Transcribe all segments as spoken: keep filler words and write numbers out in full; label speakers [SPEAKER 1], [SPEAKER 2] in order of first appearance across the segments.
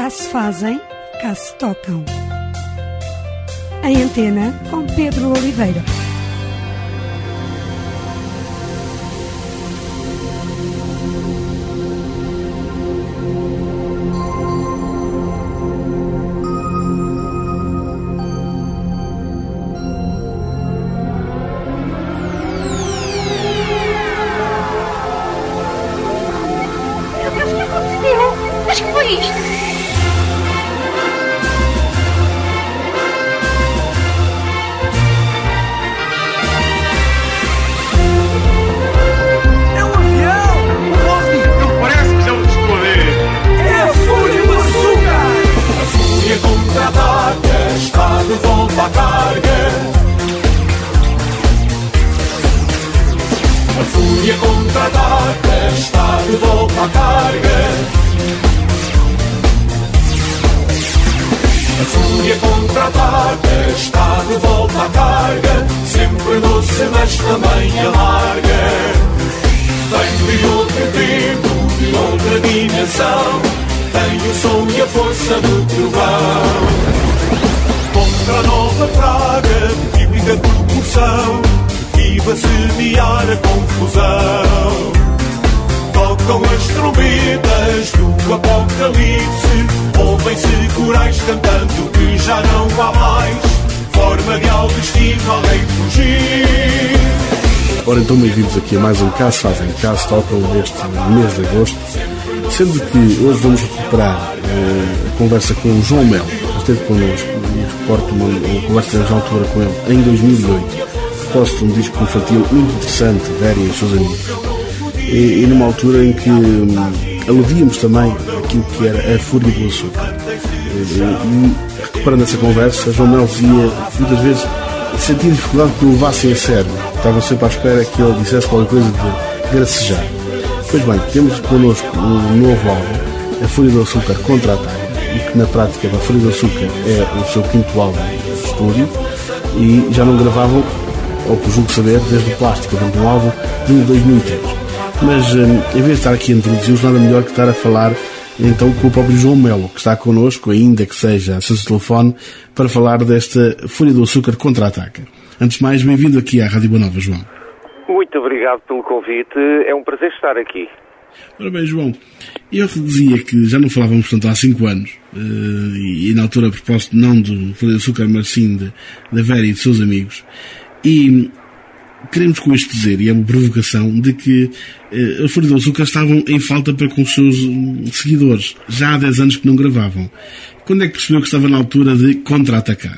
[SPEAKER 1] Cá se fazem, cá se tocam. Em Antena, com Pedro Oliveira.
[SPEAKER 2] Ora, então bem-vindos aqui a mais um Cá se fazem, cá se tocam neste mês de agosto, sendo que hoje vamos recuperar uh, a conversa com o João Melo, que esteve connosco, e reporto uma, uma conversa na altura com ele em dois mil e oito, propósito de um disco infantil muito interessante, Vera e os seus amigos, e, e numa altura em que um, aludíamos também aquilo que era a Fúria do Açúcar. E, e recuperando essa conversa, João Melo dizia muitas vezes sentia dificuldade que o levassem a sério. Estavam sempre à espera que ele dissesse qualquer coisa de gracejar. Pois bem, temos connosco um novo álbum, A Fúria do Açúcar Contra-Ataca, e que na prática a Fúria do Açúcar é o seu quinto álbum de estúdio, e já não gravavam, ou que julgo saber, desde o Plástico, dentro de um álbum de dois mil e três. Mas em vez de estar aqui a introduzir-os, nada melhor que estar a falar então com o próprio João Melo, que está connosco, ainda que seja a seu telefone, para falar desta Fúria do Açúcar Contra-Ataca. Antes de mais, bem-vindo aqui à Rádio Boa Nova, João.
[SPEAKER 3] Muito obrigado pelo convite, é um prazer estar aqui.
[SPEAKER 2] Ora bem, João, eu te dizia que já não falávamos, portanto, há cinco anos, e, e na altura a propósito não do Fúria do Açúcar, mas sim da Vera e de seus amigos, e queremos com isto dizer, e é uma provocação, de que a Fúria do Açúcar estavam em falta para com os seus seguidores, já há dez anos que não gravavam. Quando é que percebeu que estava na altura de contra-atacar?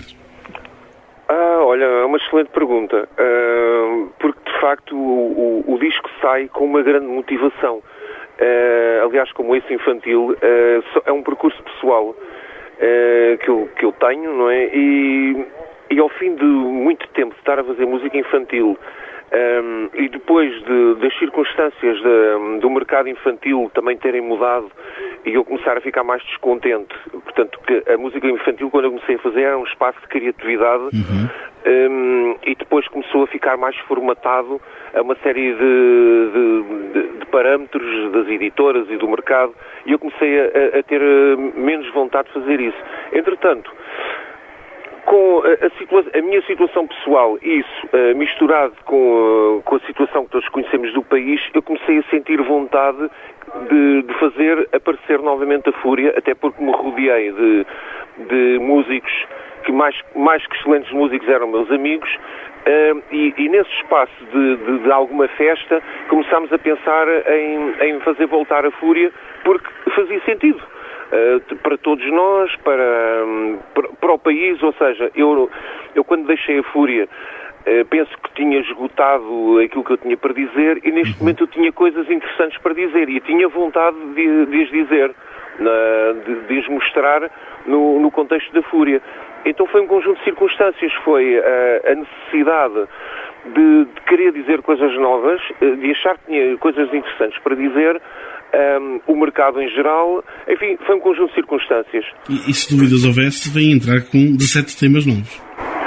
[SPEAKER 3] Ah, olha, é uma excelente pergunta, uh, porque de facto o, o, o disco sai com uma grande motivação. Uh, aliás, como esse infantil, uh, é um percurso pessoal uh, que, eu, que eu tenho, não é? E, e ao fim de muito tempo de estar a fazer música infantil, um, e depois de, das circunstâncias de, do mercado infantil também terem mudado e eu começar a ficar mais descontente, portanto, que a música infantil, quando eu comecei a fazer, era um espaço de criatividade, uhum. um, e depois começou a ficar mais formatado a uma série de, de, de, de parâmetros das editoras e do mercado, e eu comecei a, a ter menos vontade de fazer isso. Entretanto, com a, a, situa- a minha situação pessoal, isso uh, misturado com, uh, com a situação que todos conhecemos do país, eu comecei a sentir vontade de, de fazer aparecer novamente a Fúria, até porque me rodeei de, de músicos que mais, mais que excelentes músicos eram meus amigos, uh, e, e nesse espaço de, de, de alguma festa começámos a pensar em, em fazer voltar a Fúria, porque fazia sentido. Uh, para todos nós, para, um, para, para o país, ou seja, eu, eu quando deixei a Fúria, uh, penso que tinha esgotado aquilo que eu tinha para dizer, e neste momento eu tinha coisas interessantes para dizer, e tinha vontade de, de as dizer, uh, de, de as mostrar no, no contexto da Fúria. Então foi um conjunto de circunstâncias, foi uh, a necessidade de, de querer dizer coisas novas, uh, de achar que tinha coisas interessantes para dizer, Um, o mercado em geral, enfim, foi um conjunto de circunstâncias.
[SPEAKER 2] E, e se dúvidas houvesse, vem entrar com dezassete temas novos.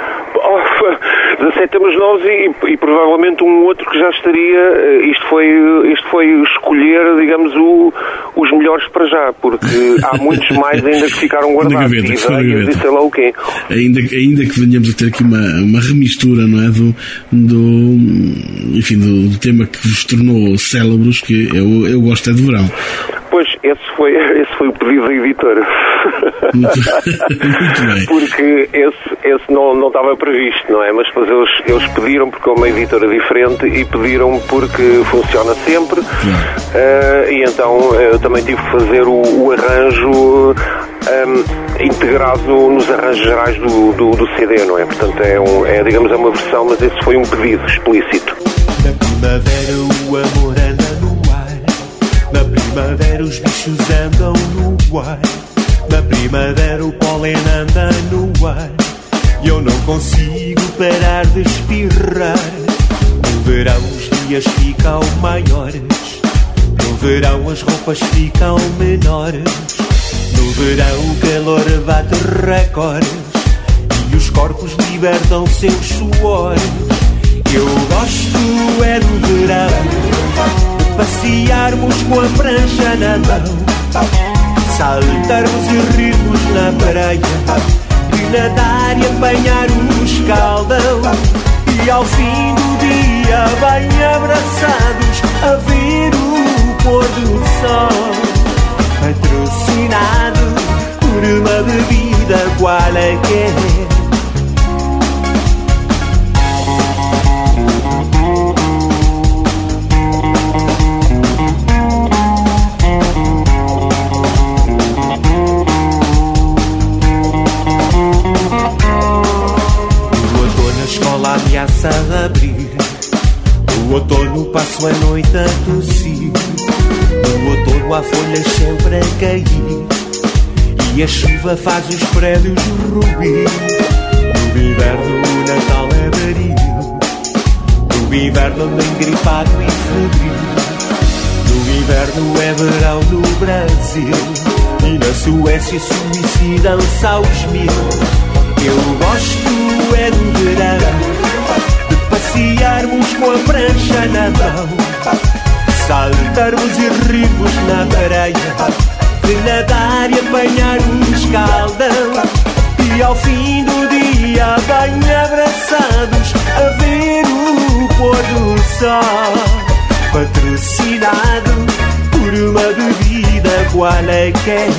[SPEAKER 3] Oh, dezassete temas novos e, e provavelmente um outro que já estaria, isto foi, isto foi escolher, digamos, o, os melhores para já, porque há muitos mais ainda que ficaram guardados,
[SPEAKER 2] gaveta,
[SPEAKER 3] ideias e sei lá o quê.
[SPEAKER 2] Ainda, ainda que venhamos a ter aqui uma, uma remistura, não é? Do, do, enfim, do, do tema que vos tornou célebres, que eu, eu gosto é de verão.
[SPEAKER 3] Pois, esse foi, esse foi o pedido da editora.
[SPEAKER 2] Muito, muito bem.
[SPEAKER 3] Porque esse, esse não, não estava previsto, não é? Mas depois eles, eles pediram, porque é uma editora diferente, e pediram porque funciona sempre. Uh, e então eu também tive que fazer o, o arranjo um, integrado nos arranjos gerais do, do, do C D, não é? Portanto, é, um, é, digamos, é uma versão, mas esse foi um pedido explícito.
[SPEAKER 4] Na primavera o amor anda no ar. Na primavera os bichos andam no ar. Na primavera o pólen anda no ar. E eu não consigo parar de espirrar. No verão os dias ficam maiores. No verão as roupas ficam menores. No verão o calor bate recordes. E os corpos libertam seus suores. Eu gosto é do verão, de passearmos com a prancha na mão, saltarmos e rirmos na praia, de nadar e apanhar um escaldão. E ao fim do dia bem abraçados a ver o pôr do sol, patrocinado por uma bebida qualquer. Ameaça a abrir. No outono passo a noite a tossir. No outono há folhas sempre a cair. E a chuva faz os prédios rubir. No inverno o Natal é vario. No inverno ando engripado e febril. No inverno é verão no Brasil. E na Suécia suicidam-se aos mil. Eu gosto é do verão, de passearmos com a prancha na mão, saltarmos e rirmos na praia, de nadar e apanhar um escaldão. E ao fim do dia bem abraçados a ver o pôr do sol, patrocinado por uma bebida qualquer.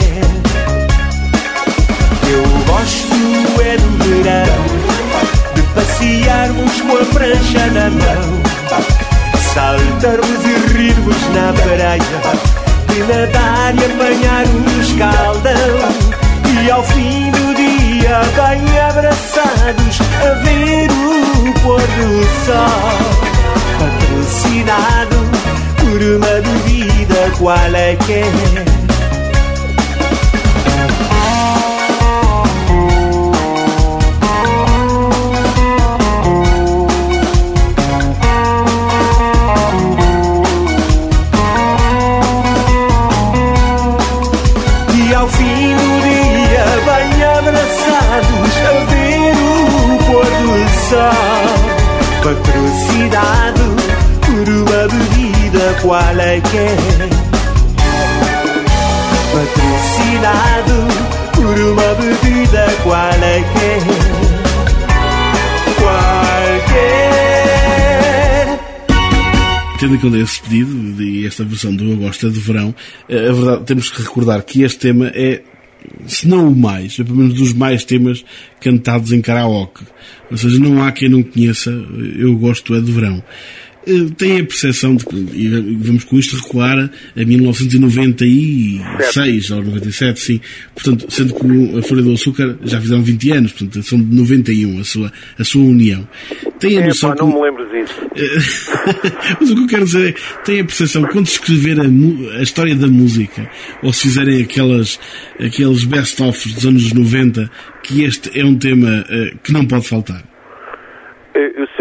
[SPEAKER 4] Eu gosto é do verão, de passearmos com a prancha na mão, saltarmos e rirmos na praia, de nadar e apanhar um escaldão. E ao fim do dia bem abraçados a ver o pôr do sol, patrocinado por uma bebida qualquer. Patrocinado por uma bebida qualquer. Patrocinado por uma bebida qualquer. Qualquer.
[SPEAKER 2] Tendo em conta esse pedido e esta versão do Eu Gosto é de Verão, a verdade, temos que recordar que este tema é, se não o mais, é pelo menos dos mais temas cantados em karaoke. Ou seja, não há quem não conheça Eu Gosto é de Verão. Tem a percepção de que, e vamos com isto recuar a mil novecentos e noventa e seis ou noventa e sete, sim, portanto, sendo que a Folha do Açúcar já fizeram vinte anos, portanto, são de noventa e um a sua, a sua união. Tem a noção
[SPEAKER 3] é, pá, não que... me lembro disso.
[SPEAKER 2] Mas o que eu quero dizer é, tem a percepção que quando se escrever a, a história da música, ou se fizerem aquelas, aqueles best-ofs dos anos noventa, que este é um tema uh, que não pode faltar.
[SPEAKER 3] Eu, se eu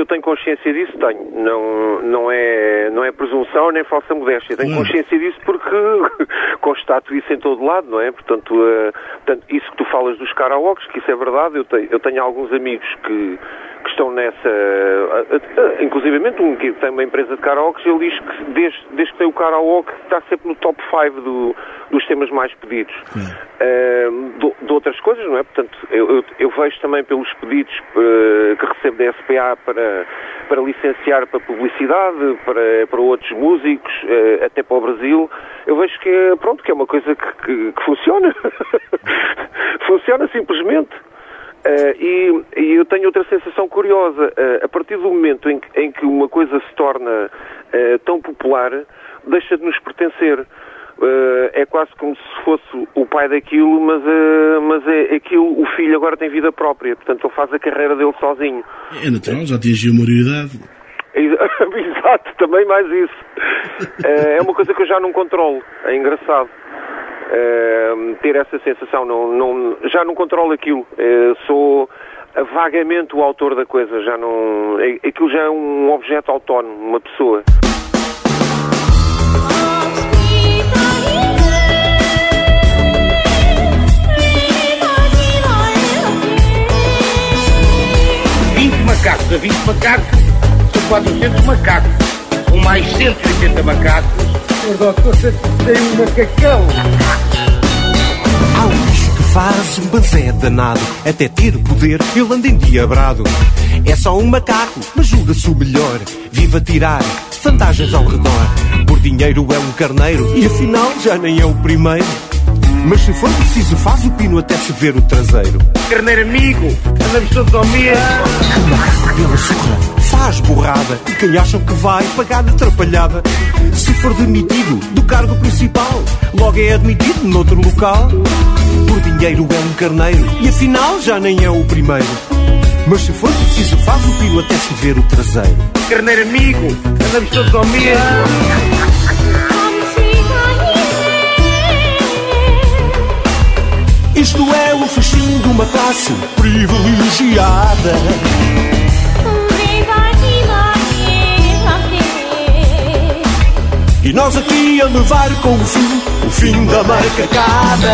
[SPEAKER 3] tenho consciência disso, tenho. Não, não, é, não é presunção nem falsa modéstia. Tenho
[SPEAKER 2] Não.
[SPEAKER 3] consciência disso porque constato isso em todo lado, não é? Portanto, uh, portanto, isso que tu falas dos karaokes, que isso é verdade, eu tenho, eu tenho alguns amigos que, que estão nessa... Uh, uh, inclusivamente um que tem uma empresa de karaokes, ele diz que desde, desde que tem o karaoke está sempre no top cinco do, dos temas mais pedidos. Uh, de, de outras coisas, não é? Portanto, eu, eu, eu vejo também pelos pedidos uh, que recebo da S P A para, para licenciar para publicidade, para, para outros músicos, uh, até para o Brasil, eu vejo que, pronto, que é uma coisa que, que, que funciona. Funciona simplesmente. Uh, e, e eu tenho outra sensação curiosa. Uh, a partir do momento em que, em que uma coisa se torna uh, tão popular, deixa de nos pertencer. Uh, é quase como se fosse o pai daquilo, mas, uh, mas é aquilo, o filho agora tem vida própria, portanto ele faz a carreira dele sozinho.
[SPEAKER 2] É natural, já atingiu a maioridade.
[SPEAKER 3] Exato, também mais isso. Uh, é uma coisa que eu já não controlo, é engraçado. Uh, ter essa sensação, não, não, já não controlo aquilo. Uh, sou vagamente o autor da coisa, já não, é, aquilo já é um objeto autónomo, uma pessoa.
[SPEAKER 5] vinte macacos a vinte macacos são quatrocentos macacos. Com mais cento e oitenta macacos, o doutor tem um macacão.
[SPEAKER 4] Há um bicho que faz um banzé danado, até ter poder ele anda endiabrado. É só um macaco, mas julga-se o melhor, vive a tirar vantagens ao redor. Por dinheiro é um carneiro e afinal já nem é o primeiro. Mas se for preciso faz o pino até se ver o traseiro.
[SPEAKER 5] Carneiro amigo, andamos todos ao mesmo.
[SPEAKER 4] O macaco pela surra faz borrada e quem acham que vai pagar atrapalhada. Se for demitido do cargo principal, logo é admitido noutro local. Por dinheiro é um carneiro e afinal já nem é o primeiro. Mas se for preciso faz o pino até se ver o traseiro.
[SPEAKER 5] Carneiro amigo, andamos todos ao mesmo.
[SPEAKER 4] Isto é o festim de uma classe privilegiada. E nós aqui a levar com o fim, o fim da macacada.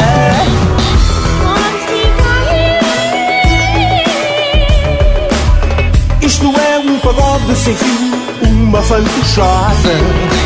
[SPEAKER 4] Isto é um pagode sem fim, uma fantochada.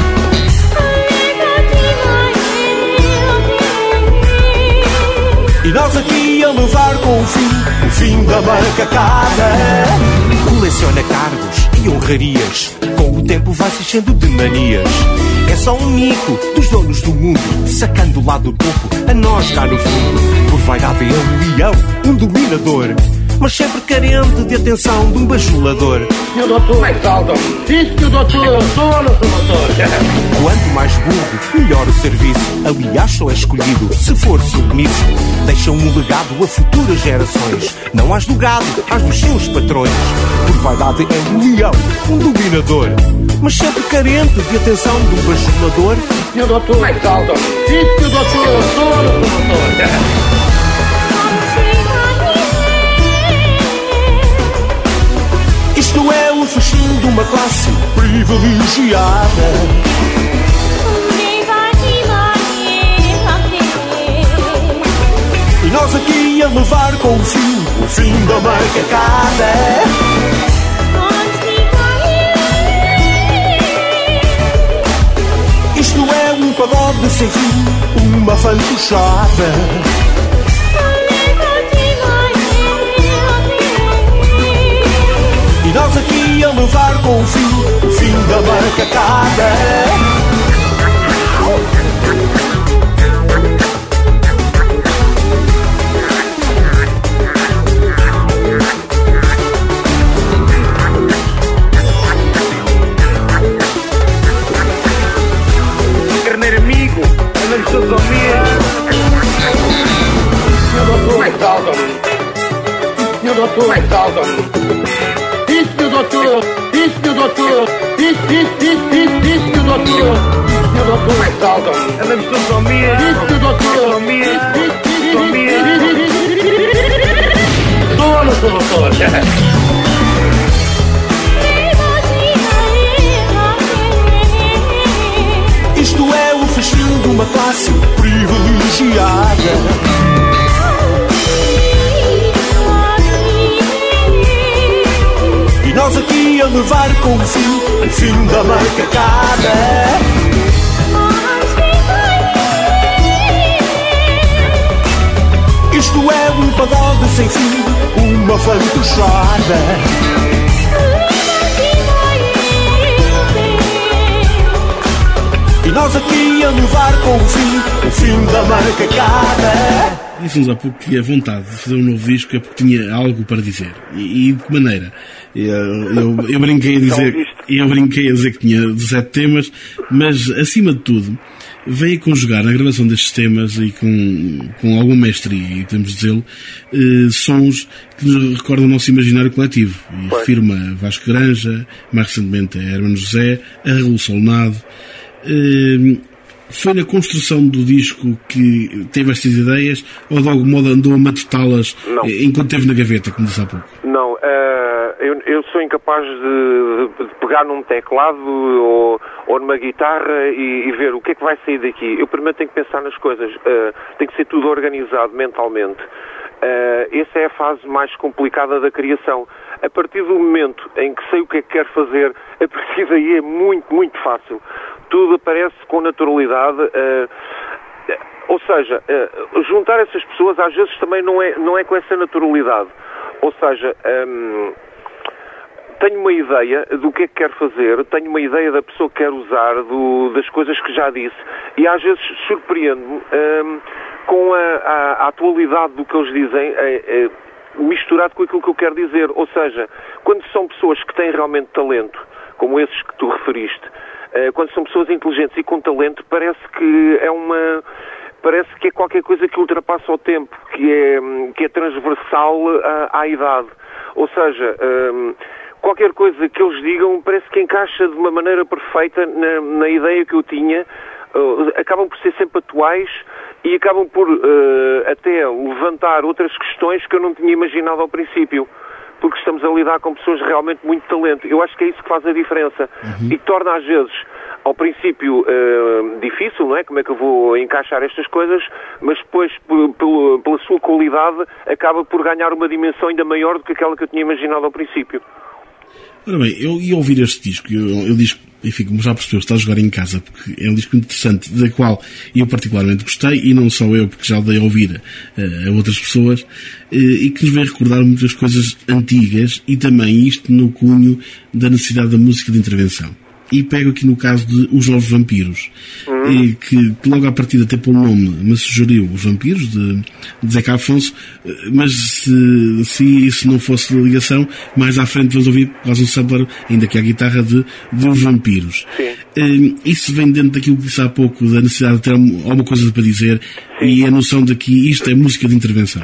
[SPEAKER 4] E nós aqui a levar com o fim, o fim da macacada. Coleciona cargos e honrarias, com o tempo vai se enchendo de manias. É só um mico dos donos do mundo, sacando lá do topo a nós cá no fundo. Por vaidade é um leão, um dominador, mas sempre carente de atenção de um bajulador.
[SPEAKER 5] Senhor doutor, mais alto. Diz que o doutor é o dono do motor.
[SPEAKER 4] Quanto mais burro, melhor o serviço. Aliás, só é escolhido se for submisso. Deixam um legado a futuras gerações, não às do gado, às dos seus patrões. Por vaidade é um leão, um dominador, mas sempre carente de atenção de um bajulador.
[SPEAKER 5] Senhor doutor, mais alto. Diz que o doutor é o dono do motor.
[SPEAKER 4] Isto é o festim de uma classe privilegiada. E nós aqui a levar com o fim, o fim da macacada. Isto é um pagode sem fim, uma fantochada. E nós aqui a levar com o fim, o fim da macacada.
[SPEAKER 5] Carneiro amigo, andamos todos ao mesmo. Senhor doutor, mais alto. Senhor doutor, mais alto. Diz que o doutor, diz que o doutor, diz, diz, diz, diz, diz que o doutor, diz que o doutor mais alto. Andamos todos ao mesmo. Diz que o doutor, ao mesmo. Diz, diz, diz, ao mesmo. Dono do doutor.
[SPEAKER 4] levar com o fim, o fim da macacada. Isto é um pagode sem fim, uma fantochada. E nós aqui a levar com o fim, o fim da macacada.
[SPEAKER 2] Disse-nos há pouco que a vontade de fazer um novo disco é porque tinha algo para dizer. E, e de que maneira? Eu, eu, eu, brinquei a dizer, eu brinquei a dizer que tinha dezassete temas, mas acima de tudo veio a conjugar na gravação destes temas e com, com alguma mestria, e podemos dizê-lo, eh, sons que nos recordam o nosso imaginário coletivo. E refiro-me a Vasco Granja, mais recentemente a Hermano José, a Raul Solnado. Eh, foi na construção do disco que teve estas ideias ou de algum modo andou a matutá-las enquanto esteve na gaveta, como disse há pouco?
[SPEAKER 3] Não, uh, eu, eu sou incapaz de, de pegar num teclado ou, ou numa guitarra e, e ver o que é que vai sair daqui. Eu primeiro tenho que pensar nas coisas, uh, tem que ser tudo organizado mentalmente. Uh, essa é a fase mais complicada da criação. A partir do momento em que sei o que é que quero fazer, a partir daí é muito, muito fácil. Tudo aparece com naturalidade, uh, ou seja, uh, juntar essas pessoas às vezes também não é, não é com essa naturalidade. Ou seja, um, tenho uma ideia do que é que quero fazer, tenho uma ideia da pessoa que quero usar, do, das coisas que já disse, e às vezes surpreendo-me um, com a, a, a atualidade do que eles dizem, é, é, misturado com aquilo que eu quero dizer. Ou seja, quando são pessoas que têm realmente talento, como esses que tu referiste, quando são pessoas inteligentes e com talento, parece que é uma... parece que é qualquer coisa que ultrapassa o tempo, que é, que é transversal à, à idade. Ou seja, um, qualquer coisa que eles digam parece que encaixa de uma maneira perfeita na, na ideia que eu tinha. Uh, acabam por ser sempre atuais e acabam por uh, até levantar outras questões que eu não tinha imaginado ao princípio. Porque estamos a lidar com pessoas realmente muito talento. Eu acho que é isso que faz a diferença. Uhum. E que torna, às vezes, ao princípio, uh, difícil, não é? Como é que eu vou encaixar estas coisas, mas depois, p- p- pela sua qualidade, acaba por ganhar uma dimensão ainda maior do que aquela que eu tinha imaginado ao princípio.
[SPEAKER 2] Ora bem, eu ia ouvir este disco, eu, eu disco, enfim, como já percebeu, está a jogar em casa, porque é um disco interessante, da qual eu particularmente gostei, e não só eu, porque já o dei a ouvir uh, a outras pessoas, uh, e que nos vem recordar muitas coisas antigas, e também isto no cunho da necessidade da música de intervenção. E pego aqui no caso de Os Novos Vampiros, uhum. e que, que logo à partida até pelo nome me sugeriu Os Vampiros, de, de Zeca Afonso, mas se, se isso não fosse de ligação, mais à frente vamos ouvir quase um sampler, ainda que a guitarra, de, de Os Vampiros. Sim. Isso vem dentro daquilo que disse há pouco, da necessidade de ter alguma coisa para dizer, sim. E a noção de que isto é música de intervenção.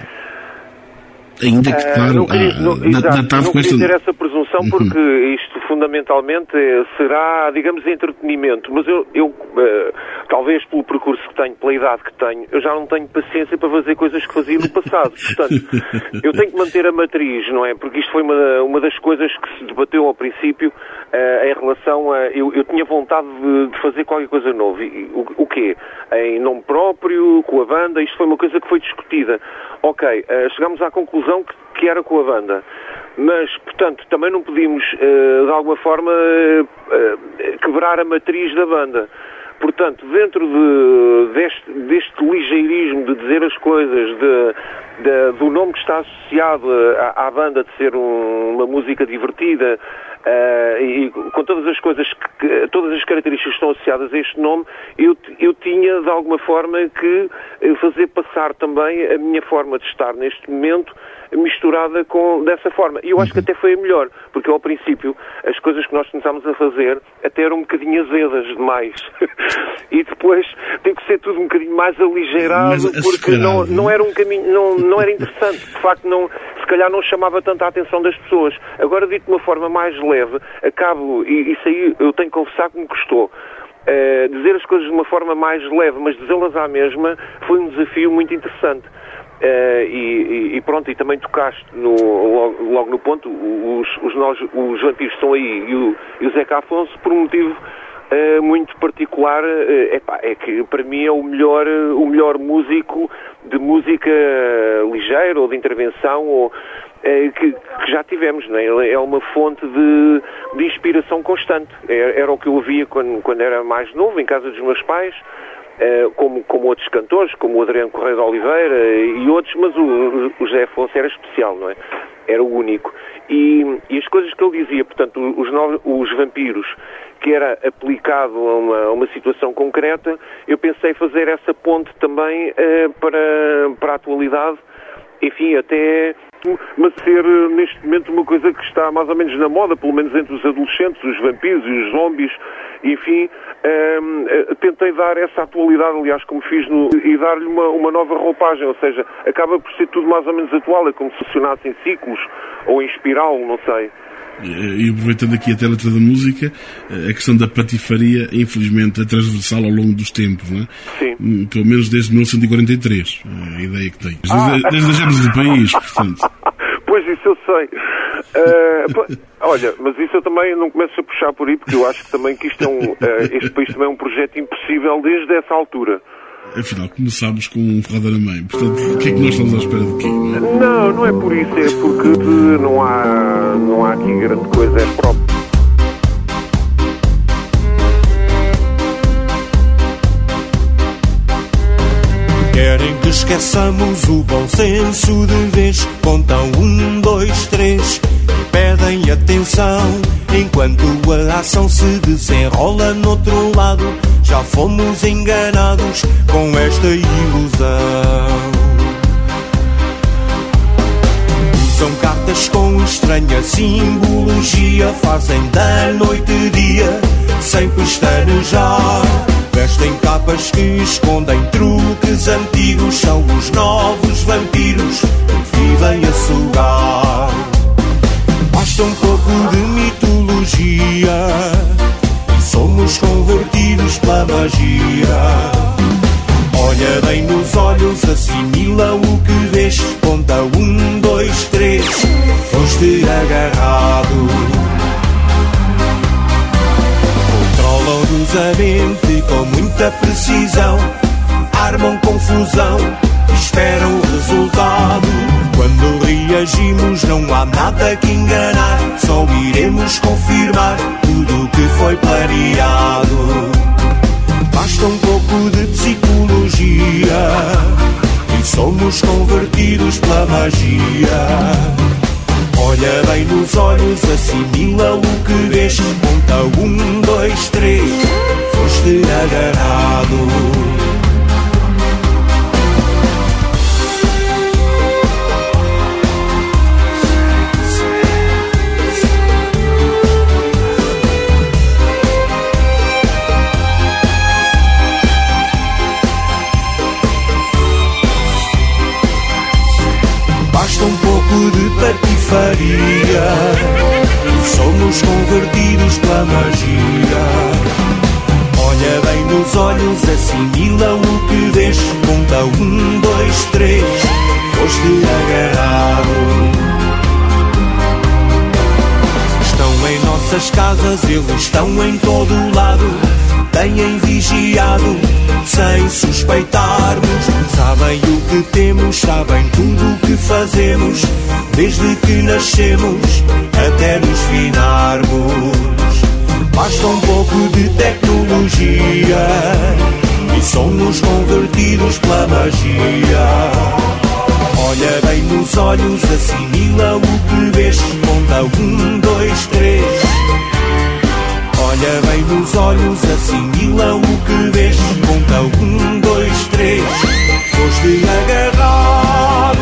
[SPEAKER 2] Ainda que, claro,
[SPEAKER 3] uh, não queria, não,
[SPEAKER 2] ah, exato, da, da
[SPEAKER 3] não
[SPEAKER 2] com esta...
[SPEAKER 3] ter essa presunção, porque uhum. isto fundamentalmente será, digamos, entretenimento, mas eu, eu uh, talvez pelo percurso que tenho, pela idade que tenho, eu já não tenho paciência para fazer coisas que fazia no passado. Portanto, eu tenho que manter a matriz, não é? Porque isto foi uma, uma das coisas que se debateu ao princípio uh, em relação a... Eu, eu tinha vontade de, de fazer qualquer coisa nova. E, o, o quê? Em nome próprio, com a banda, isto foi uma coisa que foi discutida. Ok, uh, chegámos à conclusão que, que era com a banda. Mas, portanto, também não podíamos, uh, de alguma forma, uh, uh, quebrar a matriz da banda. Portanto, dentro de, deste, deste ligeirismo de dizer as coisas, de, de, do nome que está associado à, à banda, de ser um, uma música divertida, uh, e com todas as coisas, que, todas as características que estão associadas a este nome, eu, eu tinha, de alguma forma, que fazer passar também a minha forma de estar neste momento misturada com, dessa forma. E eu acho que até foi a melhor, porque ao princípio as coisas que nós começámos a fazer até eram um bocadinho azedas demais. E depois tem que ser tudo um bocadinho mais aligeirado, porque não, não era um caminho, não, não era interessante. De facto, não, se calhar não chamava tanta a atenção das pessoas. Agora, dito de uma forma mais leve, acabo, e isso aí eu tenho que confessar que me custou. Uh, dizer as coisas de uma forma mais leve, mas dizê-las à mesma, foi um desafio muito interessante. Uh, e, e pronto, e também tocaste no, logo, logo no ponto, os, os, nós, os vampiros estão aí e o, e o Zeca Afonso por um motivo uh, muito particular, uh, epá, é que para mim é o melhor, uh, o melhor músico de música ligeira ou de intervenção ou, uh, que, que já tivemos, não é? Ele é uma fonte de, de inspiração constante. Era, era o que eu ouvia quando, quando era mais novo, em casa dos meus pais, uh, como, como outros cantores, como o Adriano Correia de Oliveira e outros, mas o, o José Afonso era especial, não é? Era o único. E, e as coisas que ele dizia, portanto, os, novos, os vampiros, que era aplicado a uma, a uma situação concreta, eu pensei fazer essa ponte também uh, para, para a atualidade, enfim, até mas ser neste momento uma coisa que está mais ou menos na moda, pelo menos entre os adolescentes, os vampiros e os zombies, enfim, um, tentei dar essa atualidade, aliás, como fiz, no, e dar-lhe uma, uma nova roupagem, ou seja, acaba por ser tudo mais ou menos atual, é como se funcionasse em ciclos, ou em espiral, não sei.
[SPEAKER 2] E aproveitando aqui até a letra da música, a questão da patifaria, infelizmente, é transversal ao longo dos tempos, não é?
[SPEAKER 3] Sim.
[SPEAKER 2] Pelo menos desde mil novecentos e quarenta e três, a ideia que tenho. Desde, ah. desde a gênese do país, portanto.
[SPEAKER 3] Pois, isso eu sei. Uh, olha, mas isso eu também não começo a puxar por aí, porque eu acho que também que isto é um, uh, este país também é um projeto impossível desde essa altura.
[SPEAKER 2] Afinal, começámos com um ferrada na mãe. Portanto, o que é que nós estamos à espera de quê? Não é?
[SPEAKER 3] Não, não é por isso. É porque não há, não há aqui grande coisa. É próprio.
[SPEAKER 4] Querem que esqueçamos o bom senso de vez. Contam um, dois, três e pedem atenção. Enquanto a ação se desenrola no outro lado, já fomos enganados com esta ilusão. Usam cartas com estranha simbologia, fazem da noite dia sem pestanejar. Vestem capas que escondem truques antigos, são os novos vampiros que vivem a sugar. Basta um pouco de mitologia e somos convertidos pela magia. Olha bem nos olhos, assimila o que vês. Conta um, dois, três, foste agarrado. Controlam-nos a mente com muita precisão, armam confusão, esperam o resultado. Quando reagimos não há nada que enganar, só iremos confirmar tudo o que foi planeado. Basta um pouco de psicologia e somos convertidos pela magia. Olha bem nos olhos, assimila o que vês. Conta um, dois, três, foste agarrado. Basta um pouco de patifaria, somos convertidos pela magia. Olha bem nos olhos, assimila o que vês. Conta um, dois, três, foste agarrado. Estão em nossas casas, eles estão em todo o lado. Têm vigiado sem suspeitarmos. Sabem o que temos, sabem tudo o que fazemos, desde que nascemos até nos finarmos. Basta um pouco de tecnologia e somos convertidos pela magia. Olha bem nos olhos, assimila o que vês. Conta um, dois, três. Olha bem nos olhos, assimila o que vês. Conta um, dois, três, foste agarrado.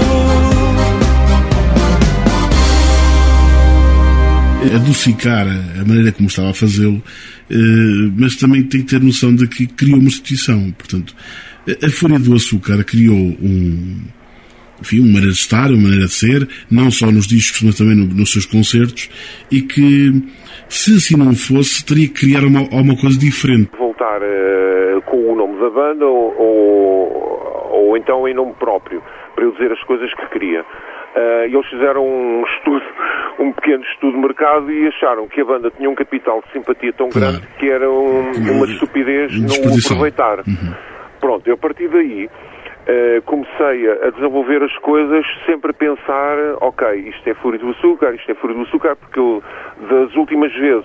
[SPEAKER 2] Adocicar a maneira como estava a fazê-lo, mas também tem que ter noção de que criou uma instituição. Portanto, a Fúria do Açúcar criou um, enfim, uma maneira de estar, uma maneira de ser, não só nos discos, mas também no, nos seus concertos, e que, se assim não fosse, teria que criar uma, uma coisa diferente.
[SPEAKER 3] Voltar uh, com o nome da banda ou, ou, ou então em nome próprio, para eu dizer as coisas que queria. Uh, eles fizeram um estudo, um pequeno estudo de mercado e acharam que a banda tinha um capital de simpatia tão
[SPEAKER 2] claro.
[SPEAKER 3] grande que era um, uma estupidez não o aproveitar. Uhum. Pronto, eu a partir daí uh, comecei a, a desenvolver as coisas sempre a pensar, ok, isto é Fúria do Açúcar, isto é Fúria do Açúcar, porque eu, das últimas vezes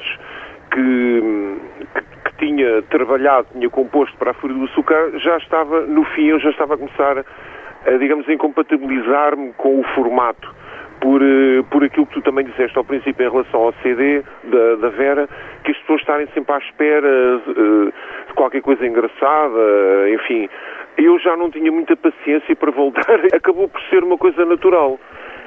[SPEAKER 3] que, que, que tinha trabalhado, tinha composto para a Fúria do Açúcar, já estava, no fim, eu já estava a começar a, digamos, a incompatibilizar-me com o formato, por, por aquilo que tu também disseste ao princípio em relação ao C D da, da Vera, que as pessoas estarem sempre à espera uh, de qualquer coisa engraçada, enfim. Eu já não tinha muita paciência para voltar, acabou por ser uma coisa natural.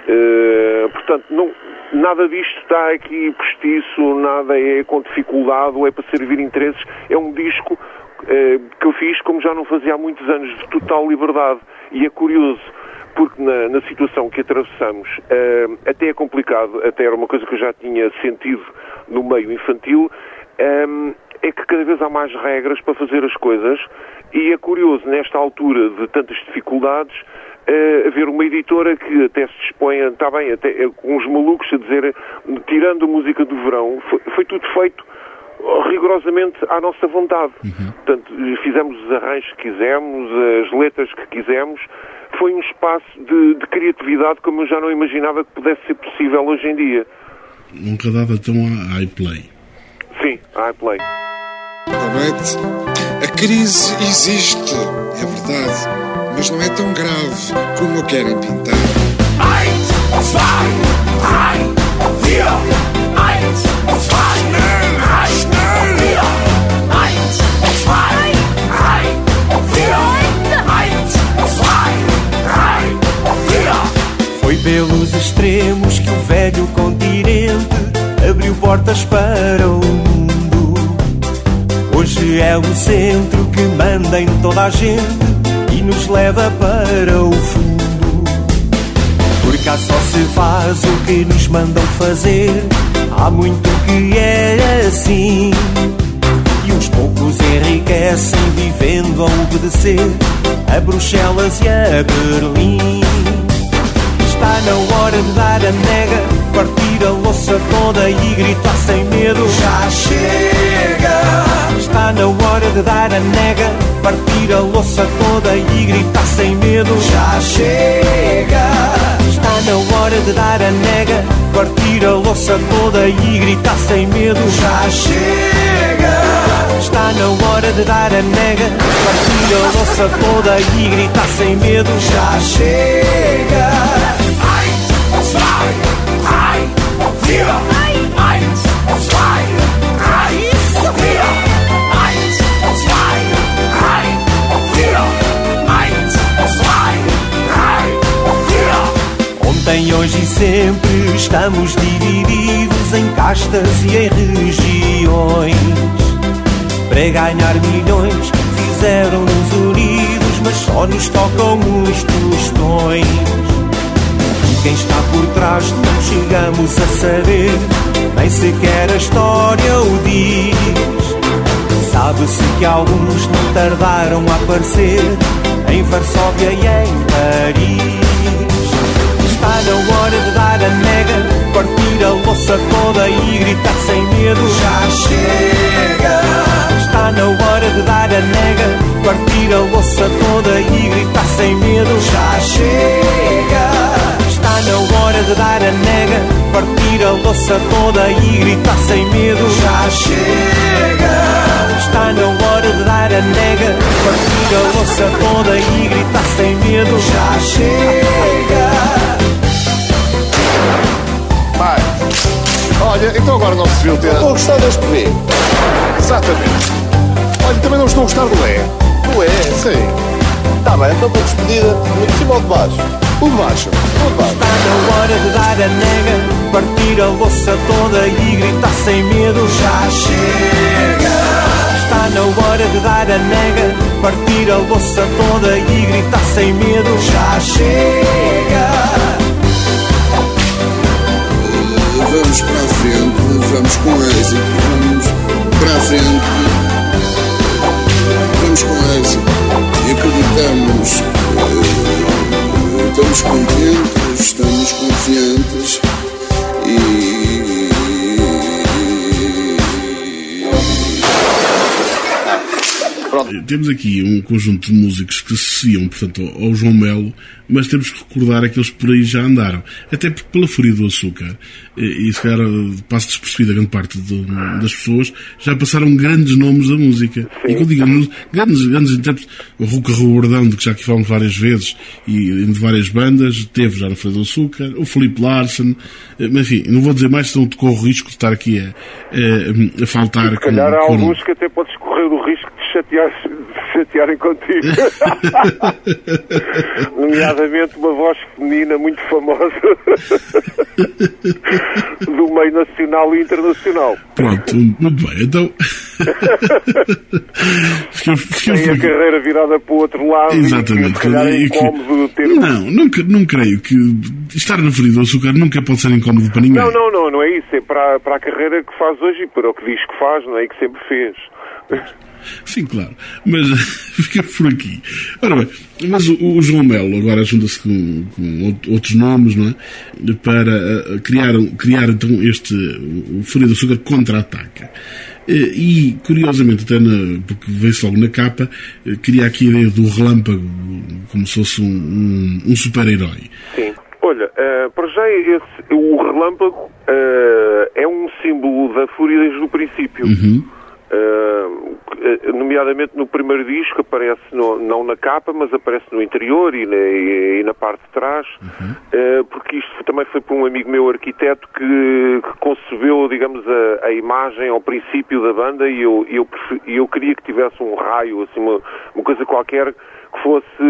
[SPEAKER 3] Uh, portanto, não, nada disto está aqui postiço, nada é com dificuldade ou é para servir interesses. É um disco uh, que eu fiz, como já não fazia há muitos anos, de total liberdade. E é curioso, porque na, na situação que atravessamos, uh, até é complicado, até era uma coisa que eu já tinha sentido no meio infantil, um, é que cada vez há mais regras para fazer as coisas, e é curioso, nesta altura de tantas dificuldades, uh, haver uma editora que até se dispõe, está bem, até com uns malucos a dizer, tirando a música do verão, foi, foi tudo feito rigorosamente à nossa vontade. Uhum. Portanto, fizemos os arranjos que quisemos, as letras que quisemos. Foi um espaço de, de criatividade como eu já não imaginava que pudesse ser possível hoje em dia.
[SPEAKER 2] Nunca dava tão a iPlay.
[SPEAKER 3] Sim, a iPlay.
[SPEAKER 6] Boa noite. A crise existe, é verdade, mas não é tão grave como querem pintar.
[SPEAKER 7] Eins, zwei, drei, vier. Eins, zwei, drei, vier. Eins, zwei, drei, vier. Eins, zwei, drei, vier.
[SPEAKER 4] Foi pelos extremos que o velho continente abriu portas para o mundo. Hoje é o centro que manda em toda a gente e nos leva para o fundo. Por cá só se faz o que nos mandam fazer. Há muito que é assim, e uns poucos enriquecem vivendo a obedecer a Bruxelas e a Berlim. Está na hora de dar a nega, partir a louça toda e gritar sem medo.
[SPEAKER 7] Já chega!
[SPEAKER 4] Está na hora de dar a nega, partir a louça toda e gritar sem medo.
[SPEAKER 7] Já chega!
[SPEAKER 4] Está na hora de dar a nega, partir a louça toda e gritar sem medo.
[SPEAKER 7] Já chega!
[SPEAKER 4] Está na hora de dar a nega, partir a louça toda e gritar sem medo.
[SPEAKER 7] Já chega! Eins, zwei, drei, vier. Eins, zwei, drei, vier. Eins, zwei, drei, vier. Eins, zwei, drei, vier.
[SPEAKER 4] Ontem, hoje e sempre estamos divididos em castas e em regiões. Para ganhar milhões fizeram-nos unidos, mas só nos tocam os tostões. E quem está por trás não chegamos a saber, nem sequer a história o diz. Sabe-se que alguns não tardaram a aparecer em Varsóvia e em Paris. Está na hora de dar a nega, partir a louça toda e gritar sem medo.
[SPEAKER 7] Já chega!
[SPEAKER 4] Está na hora de dar a nega, partir a louça toda e gritar sem medo.
[SPEAKER 7] Já chega!
[SPEAKER 4] Está na hora de dar a nega, partir a louça toda e gritar sem medo.
[SPEAKER 7] Já chega!
[SPEAKER 4] Está na hora de dar a nega, partir a louça toda e gritar sem medo.
[SPEAKER 7] Já chega!
[SPEAKER 8] Pai, olha, então agora não se viu ter...
[SPEAKER 5] Estou a gostar deste B.
[SPEAKER 8] Exatamente. Olha, também não estou a gostar do E.
[SPEAKER 5] Do E?
[SPEAKER 8] Sim.
[SPEAKER 5] Está bem, então para despedida, de cima ou de baixo?
[SPEAKER 8] O de baixo.
[SPEAKER 5] O de baixo.
[SPEAKER 4] Está na hora de dar a nega, partir a louça toda e gritar sem medo.
[SPEAKER 7] Já chega!
[SPEAKER 4] Está na hora de dar a nega, partir a louça toda e gritar sem medo.
[SPEAKER 7] Já chega!
[SPEAKER 6] Vamos para a frente, vamos com êxito, vamos para a frente, vamos com êxito e acreditamos, estamos contentes. estamos confiantes e...
[SPEAKER 2] Pronto. Temos aqui um conjunto de músicos que se associam, portanto, ao João Melo, mas temos que recordar é que eles por aí já andaram. Até porque pela Fúria do Açúcar, e se calhar passo despercebida grande parte de, das pessoas, já passaram grandes nomes da música. Sim. E quando digo grandes, grandes intérpretes, o Ruca Robordão, de que já aqui falamos várias vezes, e de várias bandas, teve já na Fúria do Açúcar, o Filipe Larsen, mas enfim, não vou dizer mais, senão corro o risco de estar aqui a, a, a faltar.
[SPEAKER 3] E se calhar há alguns que até podes correr o risco de chatear, de chatearem contigo. Nomeadamente uma voz feminina muito famosa do meio nacional e internacional.
[SPEAKER 2] Pronto, muito bem, então ficamos, ficamos
[SPEAKER 3] tem a carreira virada para o outro lado.
[SPEAKER 2] Exatamente.
[SPEAKER 3] E, se calhar é incómodo ter...
[SPEAKER 2] Não, nunca, não creio que estar na Fúria do Açúcar nunca pode ser incómodo para ninguém.
[SPEAKER 3] Não, não, não, não é isso, é para, para a carreira que faz hoje e para o que diz que faz, não é? E que sempre fez.
[SPEAKER 2] Sim, claro, mas ficamos por aqui. Ora bem, mas o, o João Melo agora junta-se com, com outros nomes, não é? Para uh, criar, criar então este o Fúria do Açúcar contra-ataca. Uh, e, curiosamente, até na, porque veio-se logo na capa, uh, cria aqui a ideia do relâmpago, como se fosse um, um, um super-herói.
[SPEAKER 3] Sim. Olha, uh, para já esse, o relâmpago uh, é um símbolo da Fúria desde o princípio.
[SPEAKER 2] Uhum.
[SPEAKER 3] Uh, nomeadamente no primeiro disco aparece no, não na capa, mas aparece no interior e na, e, e na parte de trás.
[SPEAKER 2] Uhum.
[SPEAKER 3] uh, porque isto também foi por um amigo meu arquiteto que, que concebeu, digamos, a, a imagem ao princípio da banda e eu, eu, prefer, eu queria que tivesse um raio, assim, uma, uma coisa qualquer que fosse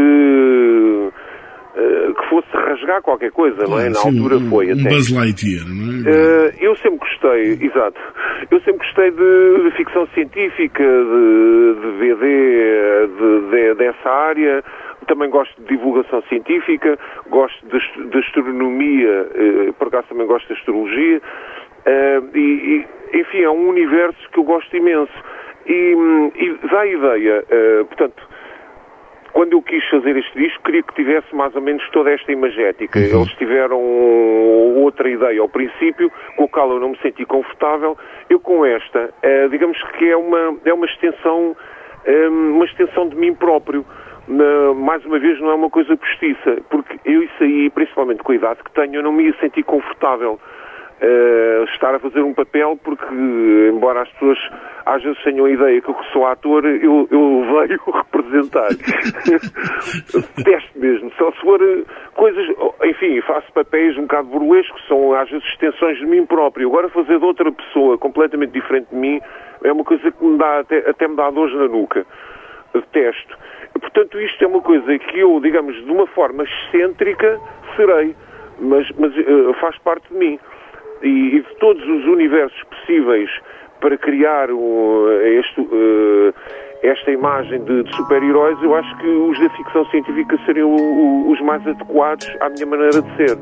[SPEAKER 3] uh, que fosse rasgar qualquer coisa, não é?
[SPEAKER 2] Ah,
[SPEAKER 3] Na
[SPEAKER 2] sim,
[SPEAKER 3] altura
[SPEAKER 2] um,
[SPEAKER 3] foi
[SPEAKER 2] um
[SPEAKER 3] até.
[SPEAKER 2] Buzz Lightyear, não é?
[SPEAKER 3] Uh, eu sempre gostei, exato, eu sempre gostei de, de ficção científica, de, de V D, de, de, dessa área. Também gosto de divulgação científica, gosto de, de astronomia, uh, por acaso também gosto de astrologia, uh, e, e, enfim, é um universo que eu gosto imenso. E, e dá a ideia, uh, portanto, quando eu quis fazer este disco, queria que tivesse mais ou menos toda esta imagética. Uhum. Eles tiveram outra ideia ao princípio, com a qual eu não me senti confortável. Eu com esta, eh, digamos que é uma, é uma extensão, eh, uma extensão de mim próprio. Na, mais uma vez, não é uma coisa postiça, porque eu isso aí, principalmente com a idade que tenho, eu não me ia sentir confortável. Uh, estar a fazer um papel, porque embora as pessoas às vezes tenham a ideia que eu sou ator, eu, eu veio representar. Detesto mesmo, só se for coisas, enfim, faço papéis um bocado burlescos, são às vezes extensões de mim próprio. Agora fazer de outra pessoa completamente diferente de mim é uma coisa que me dá, até, até me dá dores na nuca. Detesto. Portanto, isto é uma coisa que eu, digamos, de uma forma excêntrica serei, mas, mas uh, faz parte de mim. E, e de todos os universos possíveis para criar uh, este, uh, esta imagem de, de super-heróis, eu acho que os da ficção científica seriam o, o, os mais adequados à minha maneira de ser.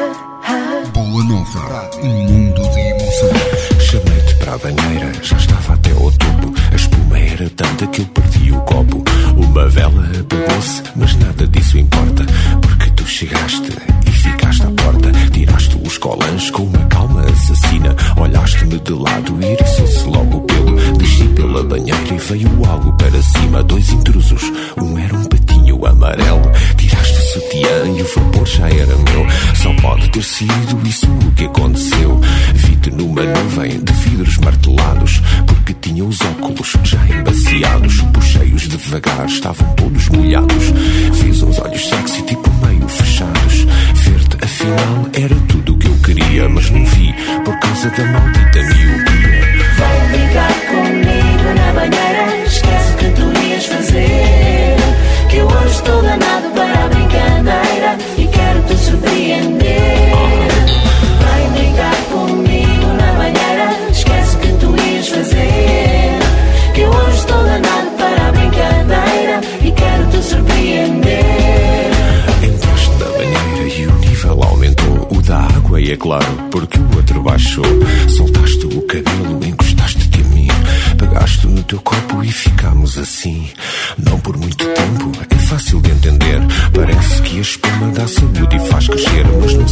[SPEAKER 9] Boa nova, um mundo de emoção. Chamei-te para a banheira, já estava até ao topo. A espuma era tanta que eu perdi o copo. Uma vela apagou-se, mas nada disso importa, porque tu chegaste e ficaste à porta. Tiraste os colãs com uma calma assassina. Olhaste-me de lado e eriçou-se logo o pelo. Desci pela banheira e veio algo para cima. Dois intrusos, um era um patinho amarelo. Tiraste o sutiã e o vapor já era meu. Só pode ter sido isso o que aconteceu. Vi-te numa nuvem de vidros martelados, porque tinha os óculos já embaciados. Puxei-os devagar, estavam todos molhados. Fiz uns olhos sexy tipo meio fechados. Ver-te afinal era tudo o que eu queria, mas não vi por causa da maldita miopia.
[SPEAKER 7] Vai brincar comigo na banheira, esquece o que tu ias fazer, que eu hoje estou danado para a brincadeira e quero te surpreender. Vai brincar comigo na banheira, esquece o que tu ias fazer, que eu hoje estou danado para a brincadeira e quero te surpreender.
[SPEAKER 9] Entraste da banheira e o nível aumentou. O da água é claro, porque o outro baixou. Soltaste o cabelo, encostaste-te a mim, pegaste no teu copo e ficámos assim. Não por muito tempo, é fácil de entender. Parece que a espuma dá saúde e faz crescer, mas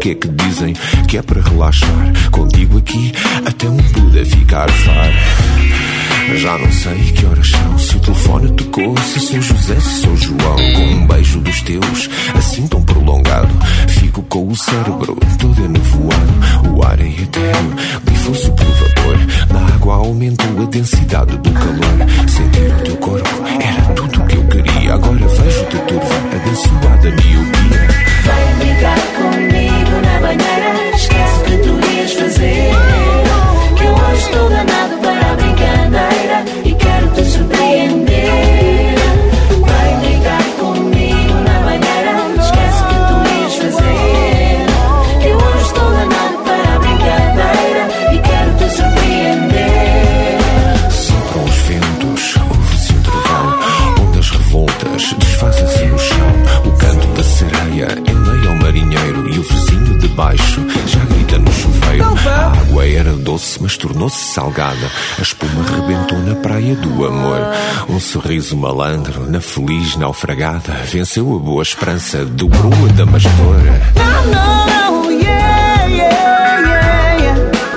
[SPEAKER 9] que é que dizem que é para relaxar. Contigo aqui até um Buda ficar far. Já não sei que horas são, se o telefone tocou, se sou José, se sou João. Com um beijo dos teus, assim tão prolongado, fico com o cérebro todo enevoado. O ar é etéreo, difuso por vapor. Na água aumentou a densidade do calor. Sentir o teu corpo era tudo o que eu queria. Agora vejo-te turva, abençoada miopia.
[SPEAKER 7] Vai brincar comigo na banheira, esquece que tu ias fazer. Que eu hoje estou danado para a brincadeira e quero te surpreender. Vai brincar comigo na banheira, esquece que tu ias fazer. Que eu hoje estou danado para a brincadeira e quero te surpreender.
[SPEAKER 9] Sopram os ventos, ouve-se um trovão, ondas revoltas, desfazem-se no chão. O canto da sereia enleia ao marinheiro e o vizinho de baixo já grita no chuveiro. A água era doce, mas tornou-se salgada. A espuma rebentou na praia do amor. Um sorriso malandro na feliz naufragada venceu a boa esperança, dobrou a damastora.
[SPEAKER 7] Não, não, yeah, yeah, yeah, yeah.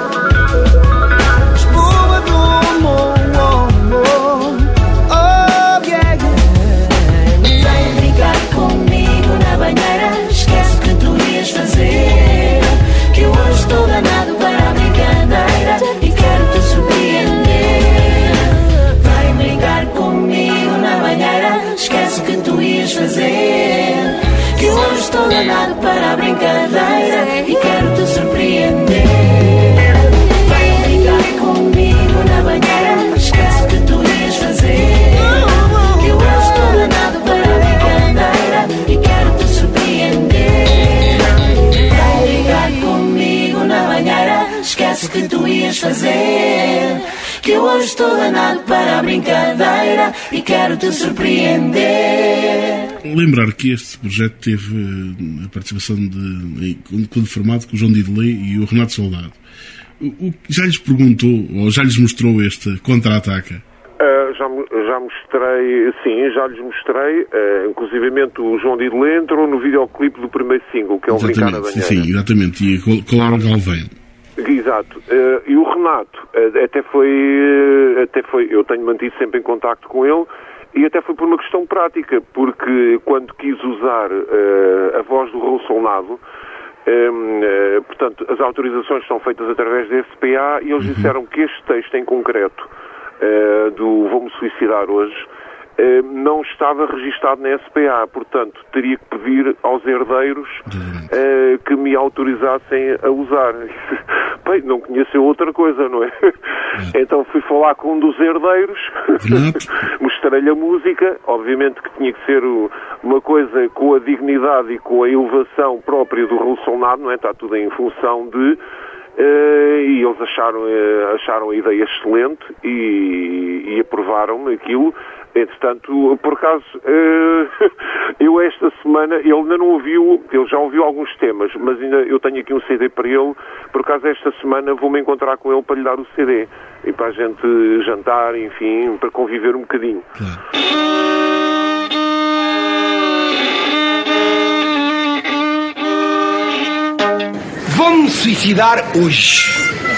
[SPEAKER 7] Espuma do amor, oh, yeah, yeah. Vem brincar comigo na banheira, esquece que tu ias fazer. Que eu hoje estou danado para a brincadeira e quero te surpreender. Vai brincar comigo na banheira, esquece que tu ias fazer. Que eu hoje estou danado para a brincadeira e quero te surpreender. Vai brincar comigo na banheira, esquece que tu ias fazer. Que eu hoje estou danado para a brincadeira e quero te surpreender. Vai brincar comigo na banheira, esquece que tu ias fazer. Que eu hoje estou danado para a brincadeira e quero te surpreender.
[SPEAKER 2] Lembrar que este projeto teve a participação de, quando formado, com o João Didelé e o Renato Soldado. O, o, já lhes perguntou, ou já lhes mostrou este Contra-Ataca?
[SPEAKER 3] Uh, já, já mostrei, sim, já lhes mostrei. Uh, inclusivamente o João Didelé entrou no videoclipe do primeiro single, que é o Brincar na Banheira.
[SPEAKER 2] Sim, sim, exatamente. E com Laura Galvão.
[SPEAKER 3] Exato. Uh, e o Renato, uh, até foi, uh, até foi, eu tenho mantido sempre em contacto com ele, e até foi por uma questão prática, porque quando quis usar uh, a voz do Raul Solnado, um, uh, portanto, as autorizações são feitas através da S P A, e eles uhum. disseram que este texto em concreto, uh, do Vou-me Suicidar Hoje, Uh, não estava registado na S P A, portanto teria que pedir aos herdeiros uh, que me autorizassem a usar. Bem, não conheceu outra coisa, não é? É. Então fui falar com um dos herdeiros, mostrei-lhe a música, obviamente que tinha que ser uma coisa com a dignidade e com a elevação própria do Raul Solnado, não é? Está tudo em função de... Uh, e eles acharam, uh, acharam a ideia excelente e, e aprovaram aquilo. Entretanto, por acaso, uh, eu esta semana, ele ainda não ouviu, ele já ouviu alguns temas, mas ainda eu tenho aqui um C D para ele. Por acaso, esta semana vou-me encontrar com ele para lhe dar o C D e para a gente jantar, enfim, para conviver um bocadinho. Claro.
[SPEAKER 5] Vou-me suicidar hoje.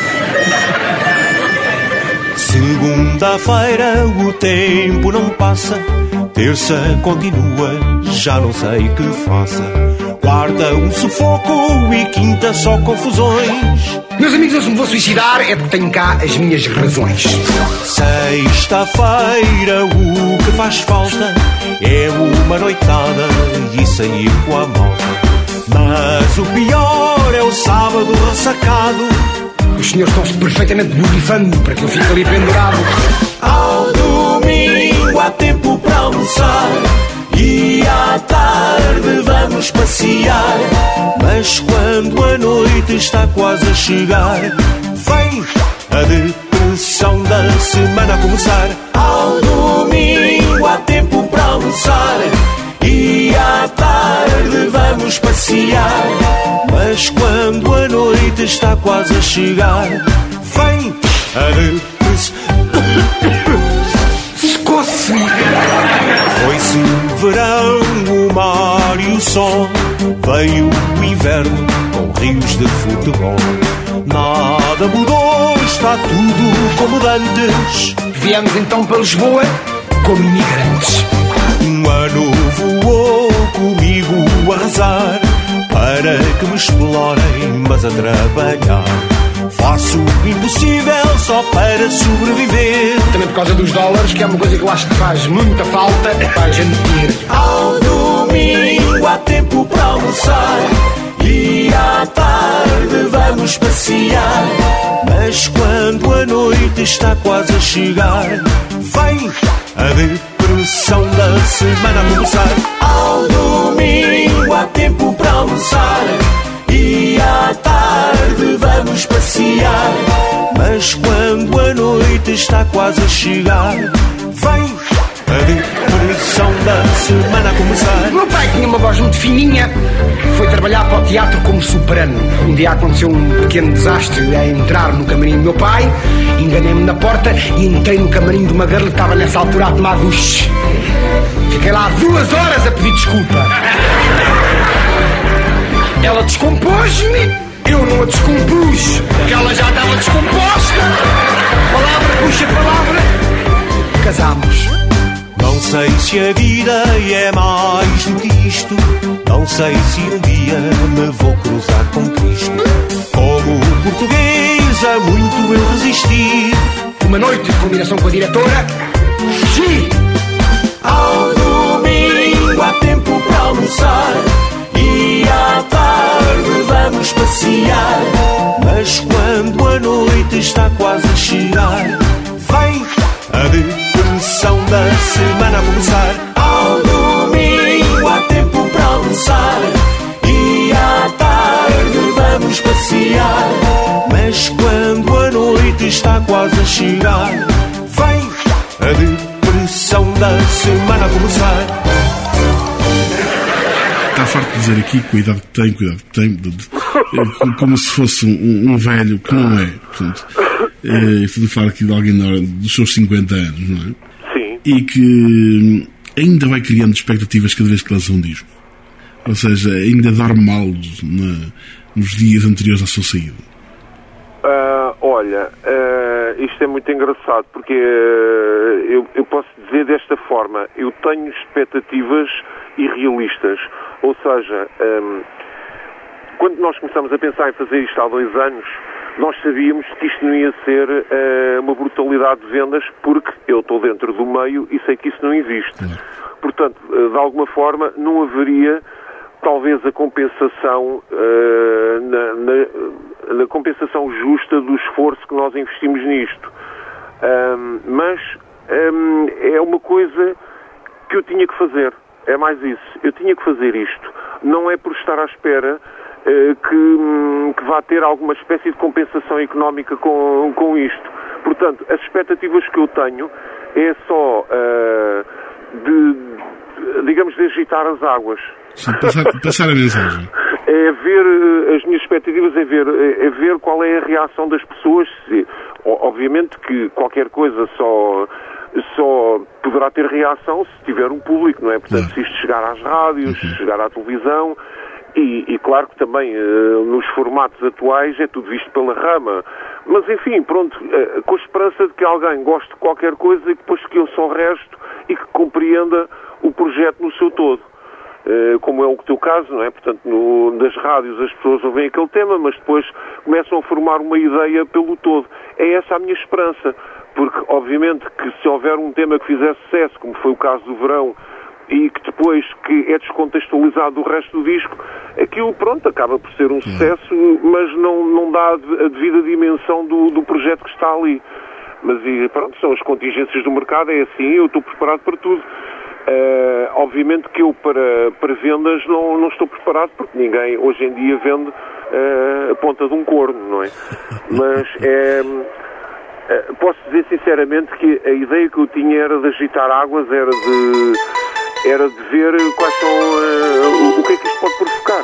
[SPEAKER 4] Segunda-feira o tempo não passa, terça continua, já não sei que faça. Quarta um sufoco e quinta só confusões.
[SPEAKER 5] Meus amigos, eu se me vou suicidar é porque tenho cá as minhas razões.
[SPEAKER 4] Sexta-feira o que faz falta é uma noitada e sair com a malta. Mas o pior é o sábado ressacado.
[SPEAKER 5] Os senhores estão-se perfeitamente borrifando para que eu fique ali pendurado.
[SPEAKER 4] Ao domingo há tempo para almoçar e à tarde vamos passear. Mas quando a noite está quase a chegar, vem a depressão da semana a começar. Ao domingo há tempo para almoçar e à tarde vamos passear. Mas quando a noite está quase a chegar, vem a depressão.
[SPEAKER 5] Escoce-me!
[SPEAKER 4] Foi-se verão, o mar e do sol, veio o inverno com rios de futebol. Nada mudou, está tudo como dantes.
[SPEAKER 5] Viemos então para Lisboa como imigrantes.
[SPEAKER 4] Um ano voou comigo a rezar para que me explorem, mas a trabalhar. Faço o impossível só para sobreviver.
[SPEAKER 5] Também por causa dos dólares, que é uma coisa que eu acho que faz muita falta para a gente ir.
[SPEAKER 4] Ao domingo há tempo para almoçar e à tarde vamos passear. Mas quando a noite está quase a chegar, vem a depressão da semana a começar. Ao domingo há tempo para almoçar e à tarde vamos passear. Mas quando a noite está quase a chegar, vem a depressão da semana a começar.
[SPEAKER 5] O meu pai tinha uma voz muito fininha. Foi trabalhar para o teatro como soprano. Um dia aconteceu um pequeno desastre a entrar no camarim do meu pai. Enganei-me na porta e entrei no camarim de uma girl que estava nessa altura a tomar duche. Fiquei lá duas horas a pedir desculpa. Ela descompôs-me, eu não a descompus, porque ela já estava descomposta. Palavra puxa palavra, casámos.
[SPEAKER 4] Não sei se a vida é mais do que isto. Não sei se um dia me vou cruzar com Cristo. Como português há muito eu resisti.
[SPEAKER 5] Uma noite de combinação com a diretora, fugi.
[SPEAKER 4] Ao domingo há tempo para almoçar e à tarde vamos passear. Mas quando a noite está quase a chegar, vem a depressão da semana a começar. Ao domingo há tempo para almoçar e à tarde vamos passear. Mas quando a noite está quase a chegar, vem a depressão da semana a começar.
[SPEAKER 2] Está farto de dizer aqui, cuidado que tem, cuidado que tem, de, de, como se fosse um, um velho que não é. Portanto, é, estou a falar aqui de alguém na hora dos seus cinquenta anos, não é?
[SPEAKER 3] Sim.
[SPEAKER 2] E que ainda vai criando expectativas cada vez que lança um disco. Ou seja, ainda dorme mal na, nos dias anteriores à sua saída.
[SPEAKER 3] Uh, olha, uh, isto é muito engraçado, porque uh, eu, eu posso dizer desta forma, eu tenho expectativas irrealistas, ou seja, um, quando nós começamos a pensar em fazer isto há dois anos, nós sabíamos que isto não ia ser uh, uma brutalidade de vendas, porque eu estou dentro do meio e sei que isso não existe. Portanto, uh, de alguma forma, não haveria talvez a compensação uh, na, na, na compensação justa do esforço que nós investimos nisto. Um, mas um, é uma coisa que eu tinha que fazer. É mais isso. Eu tinha que fazer isto. Não é por estar à espera uh, que, um, que vá ter alguma espécie de compensação económica com, com isto. Portanto, as expectativas que eu tenho é só uh, de, digamos, de agitar as águas.
[SPEAKER 2] Sim, passar, passar a mensagem.
[SPEAKER 3] É ver, as minhas expectativas é ver, é ver qual é a reação das pessoas. Obviamente que qualquer coisa só, só poderá ter reação se tiver um público, não é? Portanto, se isto chegar às rádios, uhum. chegar à televisão, e, e claro que também nos formatos atuais é tudo visto pela rama. Mas enfim, pronto, com a esperança de que alguém goste de qualquer coisa e depois que ouça o resto e que compreenda o projeto no seu todo. Como é o teu caso, não é? Portanto, no, nas rádios as pessoas ouvem aquele tema, mas depois começam a formar uma ideia pelo todo. É essa a minha esperança, porque obviamente que se houver um tema que fizer sucesso, como foi o caso do Verão, e que depois que é descontextualizado do resto do disco, aquilo, pronto, acaba por ser um sucesso, mas não, não dá a devida dimensão do, do projeto que está ali. Mas, e, pronto, são as contingências do mercado, é assim, eu estou preparado para tudo. Uh, obviamente que eu para, para vendas não, não estou preparado, porque ninguém hoje em dia vende uh, a ponta de um corno, não é? Mas é, uh, posso dizer sinceramente que a ideia que eu tinha era de agitar águas, era de, era de ver quais são, uh, o, o que é que isto pode provocar.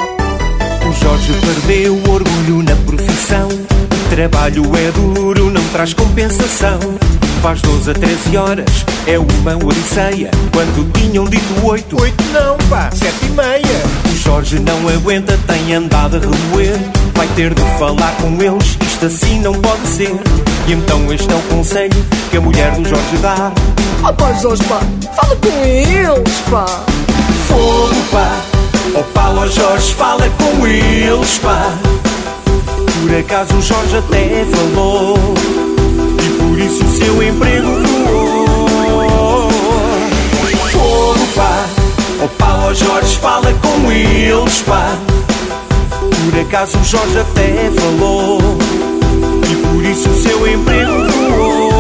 [SPEAKER 4] O Jorge perdeu o orgulho na profissão. Trabalho é duro, não traz compensação. Faz doze a treze horas, é uma odisseia. Quando tinham dito oito,
[SPEAKER 10] oito não, pá, sete e meia.
[SPEAKER 4] O Jorge não aguenta, tem andado a remoer. Vai ter de falar com eles, isto assim não pode ser. E então este é o conselho que a mulher do Jorge dá.
[SPEAKER 11] Ah pá, Jorge, pá, fala com eles, pá.
[SPEAKER 4] Fogo, pá, ó pá, ó Jorge, fala com eles, pá. Por acaso o Jorge até falou, e por isso o seu emprego voou. Fogo, pá, ó pá, ó Jorge, fala com eles, pá. Por acaso o Jorge até falou, e por isso o seu emprego voou.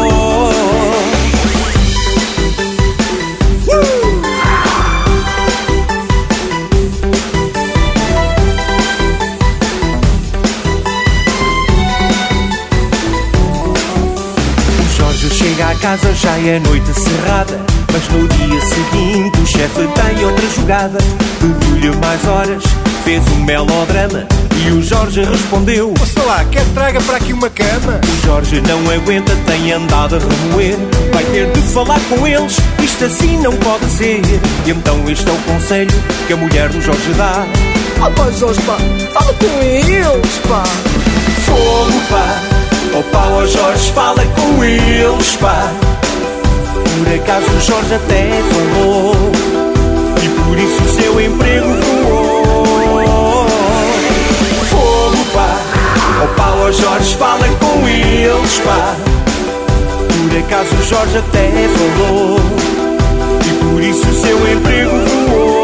[SPEAKER 4] Chega à casa, já é noite cerrada, mas no dia seguinte o chefe tem outra jogada. Pediu-lhe mais horas, fez um melodrama, e o Jorge respondeu:
[SPEAKER 10] ouça lá, quer que traga para aqui uma cama?
[SPEAKER 4] O Jorge não aguenta, tem andado a remoer. Vai ter de falar com eles, isto assim não pode ser. E então este é o conselho que a mulher do Jorge dá.
[SPEAKER 11] Ah pá, Jorge, pá, fala com eles, pá.
[SPEAKER 4] Fogo, pá, ó pá, ó Jorge, fala com eles, pá. Por acaso o Jorge até falou, e por isso o seu emprego voou. Fogo, pá, ó pá, ó Jorge, fala com eles, pá. Por acaso o Jorge até falou, e por isso o seu emprego voou.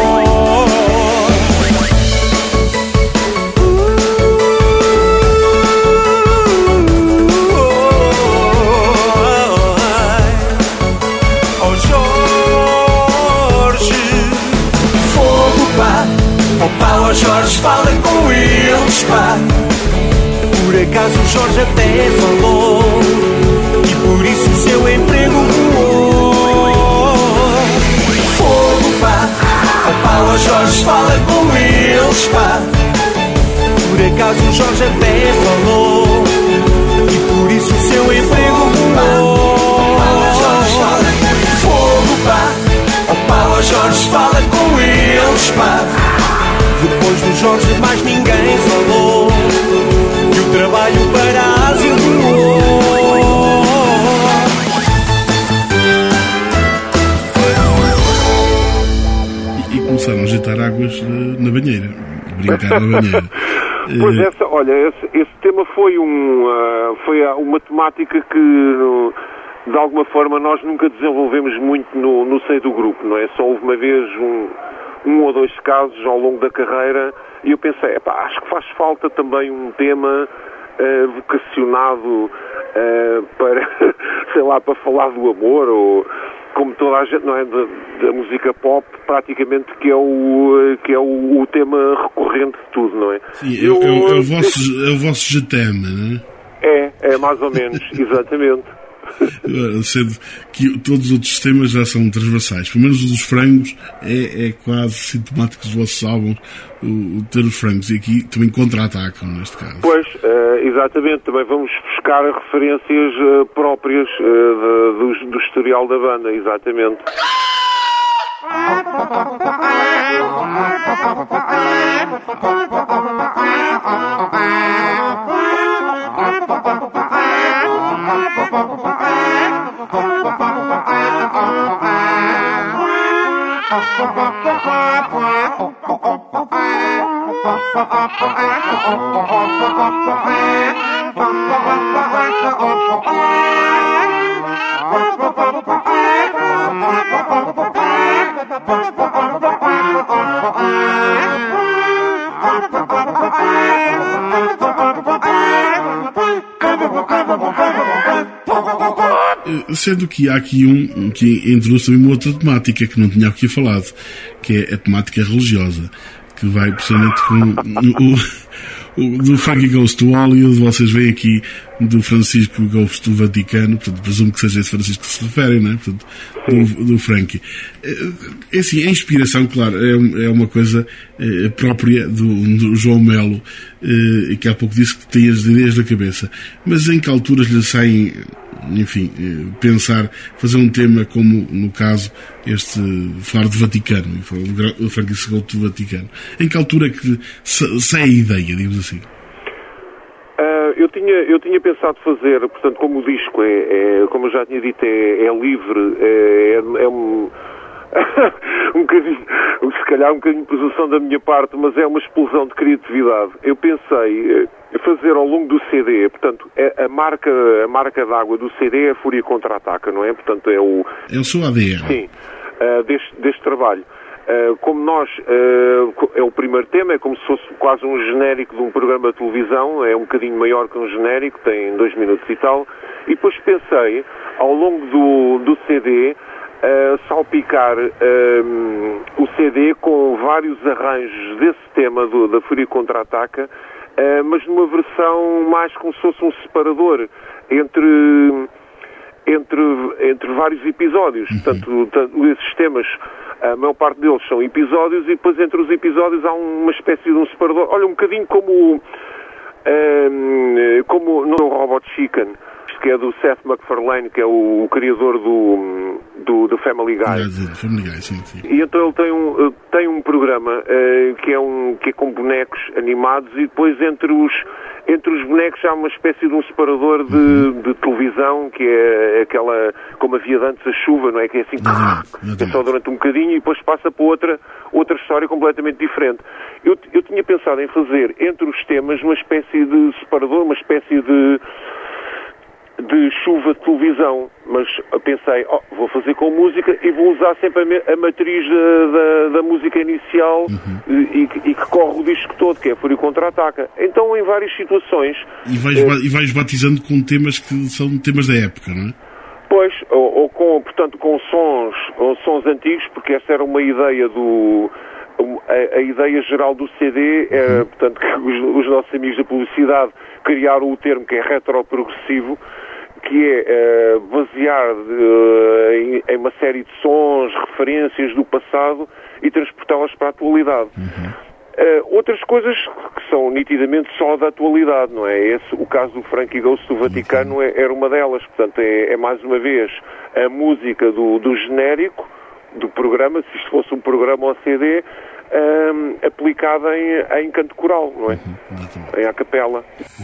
[SPEAKER 4] Opa, ó Jorge, fala com eles, pá. Por acaso o Jorge até falou, e por isso o seu emprego voou. Fogo, pá, opa, ó Jorge, fala com eles, pá. Por acaso o Jorge até falou, e por isso o seu emprego voou. Fogo, pá, opa, ó Jorge, fala com eles, pá. Depois do Jorge mais ninguém falou, e o trabalho para a Ásia voou.
[SPEAKER 2] E, e começaram a agitar águas na banheira, brincar na banheira.
[SPEAKER 3] Pois essa, olha, esse, esse tema foi, um, uh, foi uma temática que no, de alguma forma nós nunca desenvolvemos muito no, no seio do grupo, não é? Só houve uma vez um um ou dois casos ao longo da carreira, e eu pensei, epá, acho que faz falta também um tema uh, vocacionado uh, para, sei lá, para falar do amor, ou como toda a gente, não é, da, da música pop, praticamente, que é o, que é o, o tema recorrente de tudo, não é?
[SPEAKER 2] Sim, eu, é, é, é, o vosso, é o vosso jetema, não é?
[SPEAKER 3] É, é mais ou menos, exatamente.
[SPEAKER 2] Sendo que todos os outros temas já são transversais, pelo menos o dos frangos é, é quase sintomático dos vossos álbuns, o, o ter os frangos, e aqui também contra-atacam neste caso.
[SPEAKER 3] Pois, uh, exatamente, também vamos buscar referências uh, próprias uh, de, do, do historial da banda, exatamente.
[SPEAKER 2] Sendo que há aqui um que introduz também uma outra temática que não tinha aqui falado, que é a temática religiosa, que vai precisamente com do Frankie Goes to Hollywood, vocês veem aqui do Francisco Goes to Vaticano, portanto, presumo que seja esse Francisco que se referem, não é? Portanto, do, do Frankie. É assim, a inspiração, claro, é, é uma coisa é, própria do, do João Melo, é, que há pouco disse que tem as ideias na cabeça. Mas em que alturas lhe saem, enfim, é, pensar, fazer um tema como, no caso, este, falar do Vaticano, o Frankie Goes to Vaticano. Em que altura é que sai a ideia, digamos assim?
[SPEAKER 3] Uh, eu, tinha, eu tinha pensado fazer, portanto, como o disco é, é como eu já tinha dito, é, é livre, é, é, é um, um bocadinho, se calhar um bocadinho de presunção da minha parte, mas é uma explosão de criatividade. Eu pensei fazer ao longo do C D, portanto, a, a marca, a marca d'água do C D é a Fúria Contra-Ataca, não é? Portanto, é o...
[SPEAKER 2] É o seu A D N.
[SPEAKER 3] Sim, uh, deste, deste trabalho. Uh, como nós, uh, é o primeiro tema, é como se fosse quase um genérico de um programa de televisão, é um bocadinho maior que um genérico, tem dois minutos e tal, e depois pensei, ao longo do, do C D, uh, salpicar uh, o C D com vários arranjos desse tema do, da Fúria Contra-Ataca, uh, mas numa versão mais como se fosse um separador entre... Entre, entre vários episódios. Uhum. Portanto, tanto, esses temas, a maior parte deles são episódios e depois entre os episódios há uma espécie de um separador. Olha, um bocadinho como um, como no Robot Chicken, que é do Seth MacFarlane, que é o, o criador do, do, do Family Guy.
[SPEAKER 2] É, do Family Guy, sim, sim.
[SPEAKER 3] E então ele tem um, tem um programa uh, que, é um, que é com bonecos animados e depois entre os Entre os bonecos há uma espécie de um separador de, uhum. de televisão, que é aquela, como havia antes a chuva, não é? Que é assim, uhum. é só durante um bocadinho e depois passa para outra, outra história completamente diferente. Eu, eu tinha pensado em fazer entre os temas uma espécie de separador, uma espécie de, de chuva de televisão, mas pensei, oh, vou fazer com música e vou usar sempre a, a matriz da, da, da música inicial uhum. e, e que corre o disco todo, que é a Fúria Contra-Ataca. Então, em várias situações...
[SPEAKER 2] E vais, é, e vais batizando com temas que são temas da época, não é?
[SPEAKER 3] Pois, ou, ou com, portanto, com sons, ou sons antigos, porque essa era uma ideia do... A, a ideia geral do C D é, uhum. portanto, que os, os nossos amigos da publicidade criaram o termo que é retroprogressivo, que é uh, basear uh, em, em uma série de sons, referências do passado e transportá-las para a atualidade. Uhum. Uh, outras coisas que são nitidamente só da atualidade, não é? Esse, o caso do Frankie Goes to Vaticano uhum. é, era uma delas. Portanto, é, é mais uma vez a música do, do genérico do programa, se isto fosse um programa ou C D, um, aplicada em, em canto coral, não é? Uhum. Em a capela.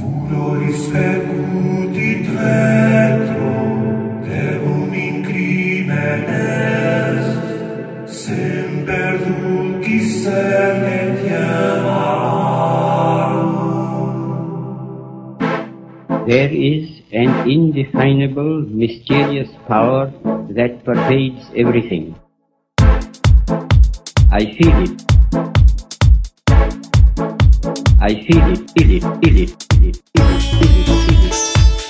[SPEAKER 12] There is an indefinable, mysterious power that pervades everything. I feel it. I feel it, feel it, feel it, feel it, feel it, feel it, feel it.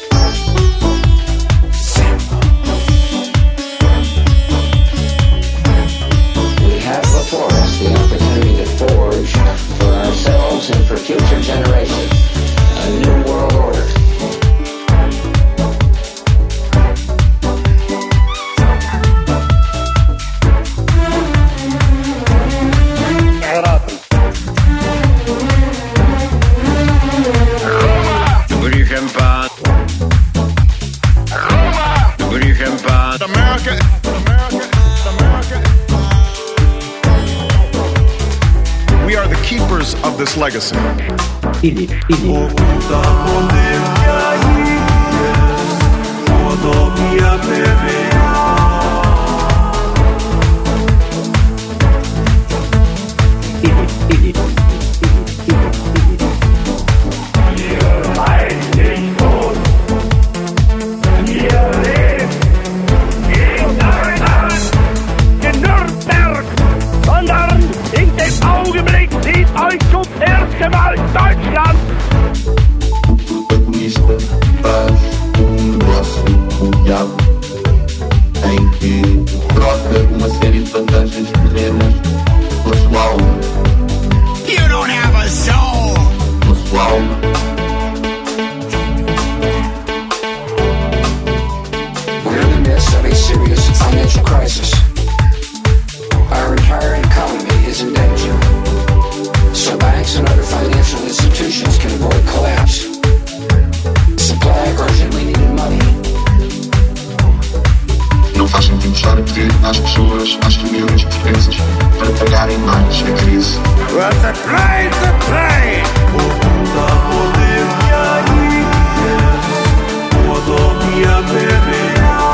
[SPEAKER 13] We have before us the opportunity to forge for ourselves and for future generations a new world order.
[SPEAKER 8] America, America, America. We are the keepers of this legacy.
[SPEAKER 14] You don't have a soul.
[SPEAKER 13] sua alma. We're in the midst of a serious financial crisis. Our entire economy is in danger. So banks and other financial institutions can avoid collapse. Supply urgently needed money.
[SPEAKER 6] Não faz sentido estar a pedir às pessoas, às famílias portuguesas, para pagarem mais a crise.
[SPEAKER 4] But the train's a train! O mundo a poder e aí, o dormir a beber.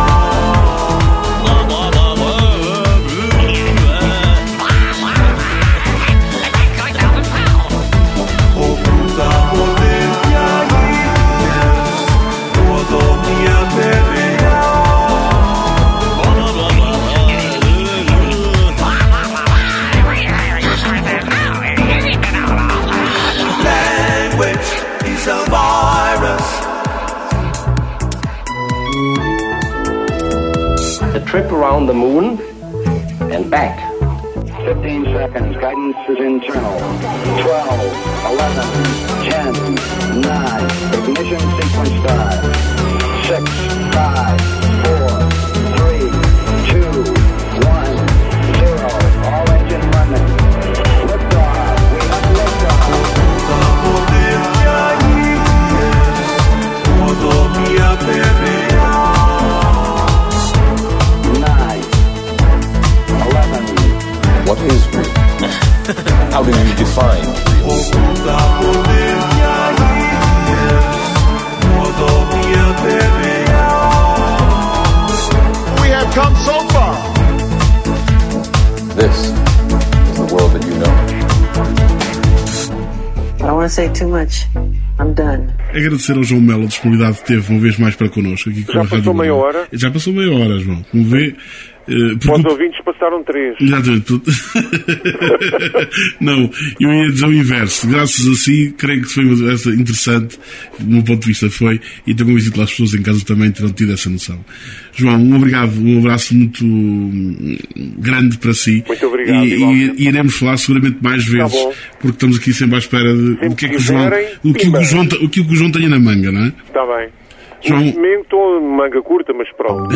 [SPEAKER 12] The trip around the moon and back.
[SPEAKER 13] fifteen seconds. Guidance is internal. twelve, eleven, ten, nine. Ignition sequence start. six, five, four, three, two, one, zero. All engine running. Liftoff. We have liftoff.
[SPEAKER 9] What is real? How do you define real?
[SPEAKER 8] We have come so far.
[SPEAKER 9] This is the world that you know.
[SPEAKER 14] I don't want to say too much. I'm done.
[SPEAKER 2] Agradecer ao João Melo a disponibilidade que teve uma vez mais para connosco aqui com
[SPEAKER 3] Já
[SPEAKER 2] a Rádio
[SPEAKER 3] passou meia hora?
[SPEAKER 2] Já passou meia hora, João. Como vê, uh,
[SPEAKER 3] Os ouvintes passaram três.
[SPEAKER 2] Exatamente. Não, eu ia dizer o inverso. Graças a si, creio que foi uma conversa interessante, do meu ponto de vista foi, e também visito lá as pessoas em casa também terão tido essa noção. João, um obrigado, um abraço muito grande para si.
[SPEAKER 3] Muito obrigado.
[SPEAKER 2] E, e, e iremos falar seguramente mais vezes, tá, porque estamos aqui sempre à espera de o que é que o João, o que o João, o que o João tenha na manga, não é?
[SPEAKER 3] Está bem.
[SPEAKER 2] João...
[SPEAKER 3] Mesmo estou de manga curta, mas pronto.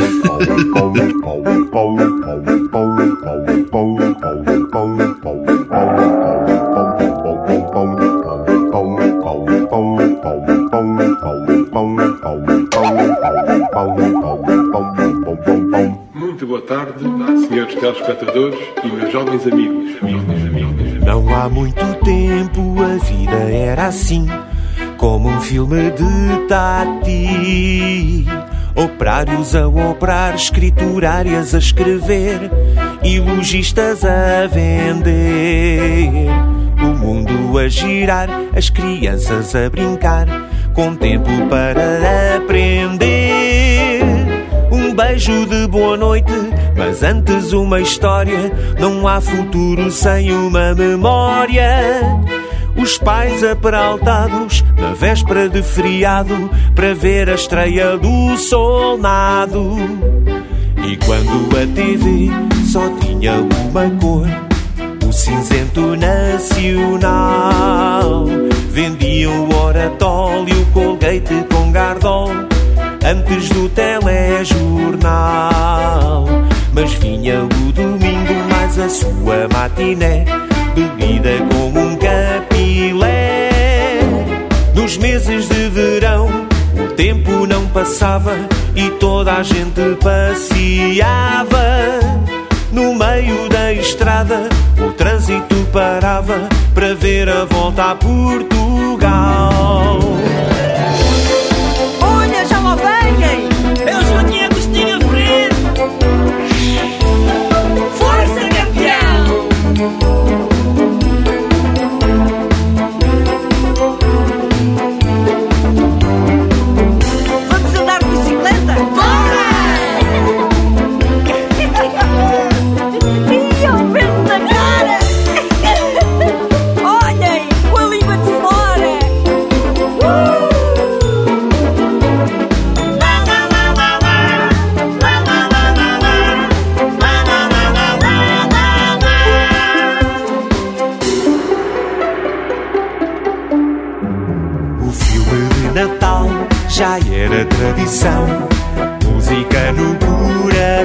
[SPEAKER 15] Muito boa tarde, senhores telespectadores e meus jovens amigos. amigos, amigos.
[SPEAKER 4] Não há muito tempo a vida era assim, como um filme de Tati. Operários a operar, escriturárias a escrever e lojistas a vender. O mundo a girar, as crianças a brincar, com tempo para aprender. Um beijo de boa noite, mas antes uma história. Não há futuro sem uma memória. Os pais aperaltados na véspera de feriado para ver a estreia do Solnado. E quando a T V só tinha uma cor, o cinzento nacional, vendiam o Oratol e o Colgate com Gardol antes do telejornal. Mas vinha o domingo mais a sua matiné, bebida como um capilé. Nos meses de verão o tempo não passava e toda a gente passeava. No meio da estrada o trânsito parava para ver a volta a Portugal.
[SPEAKER 11] Olha, já lá vem! Eu sou aqui Agostinho Freire! Força, campeão! Vamos andar de bicicleta? Bora! Ih, o vento na cara! Olhem, com a língua de fora! Uh!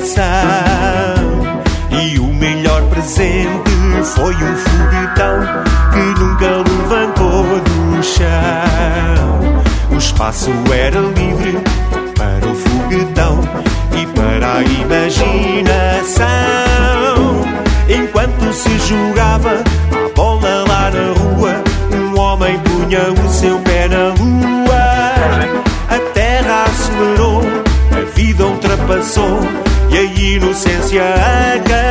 [SPEAKER 4] imaginação. E o melhor presente foi um foguetão que nunca levantou do chão. O espaço era livre para o foguetão e para a imaginação. Enquanto se jogava a bola lá na rua, um homem punha o seu pé na lua. A terra acelerou, a vida ultrapassou e a inocência acabou.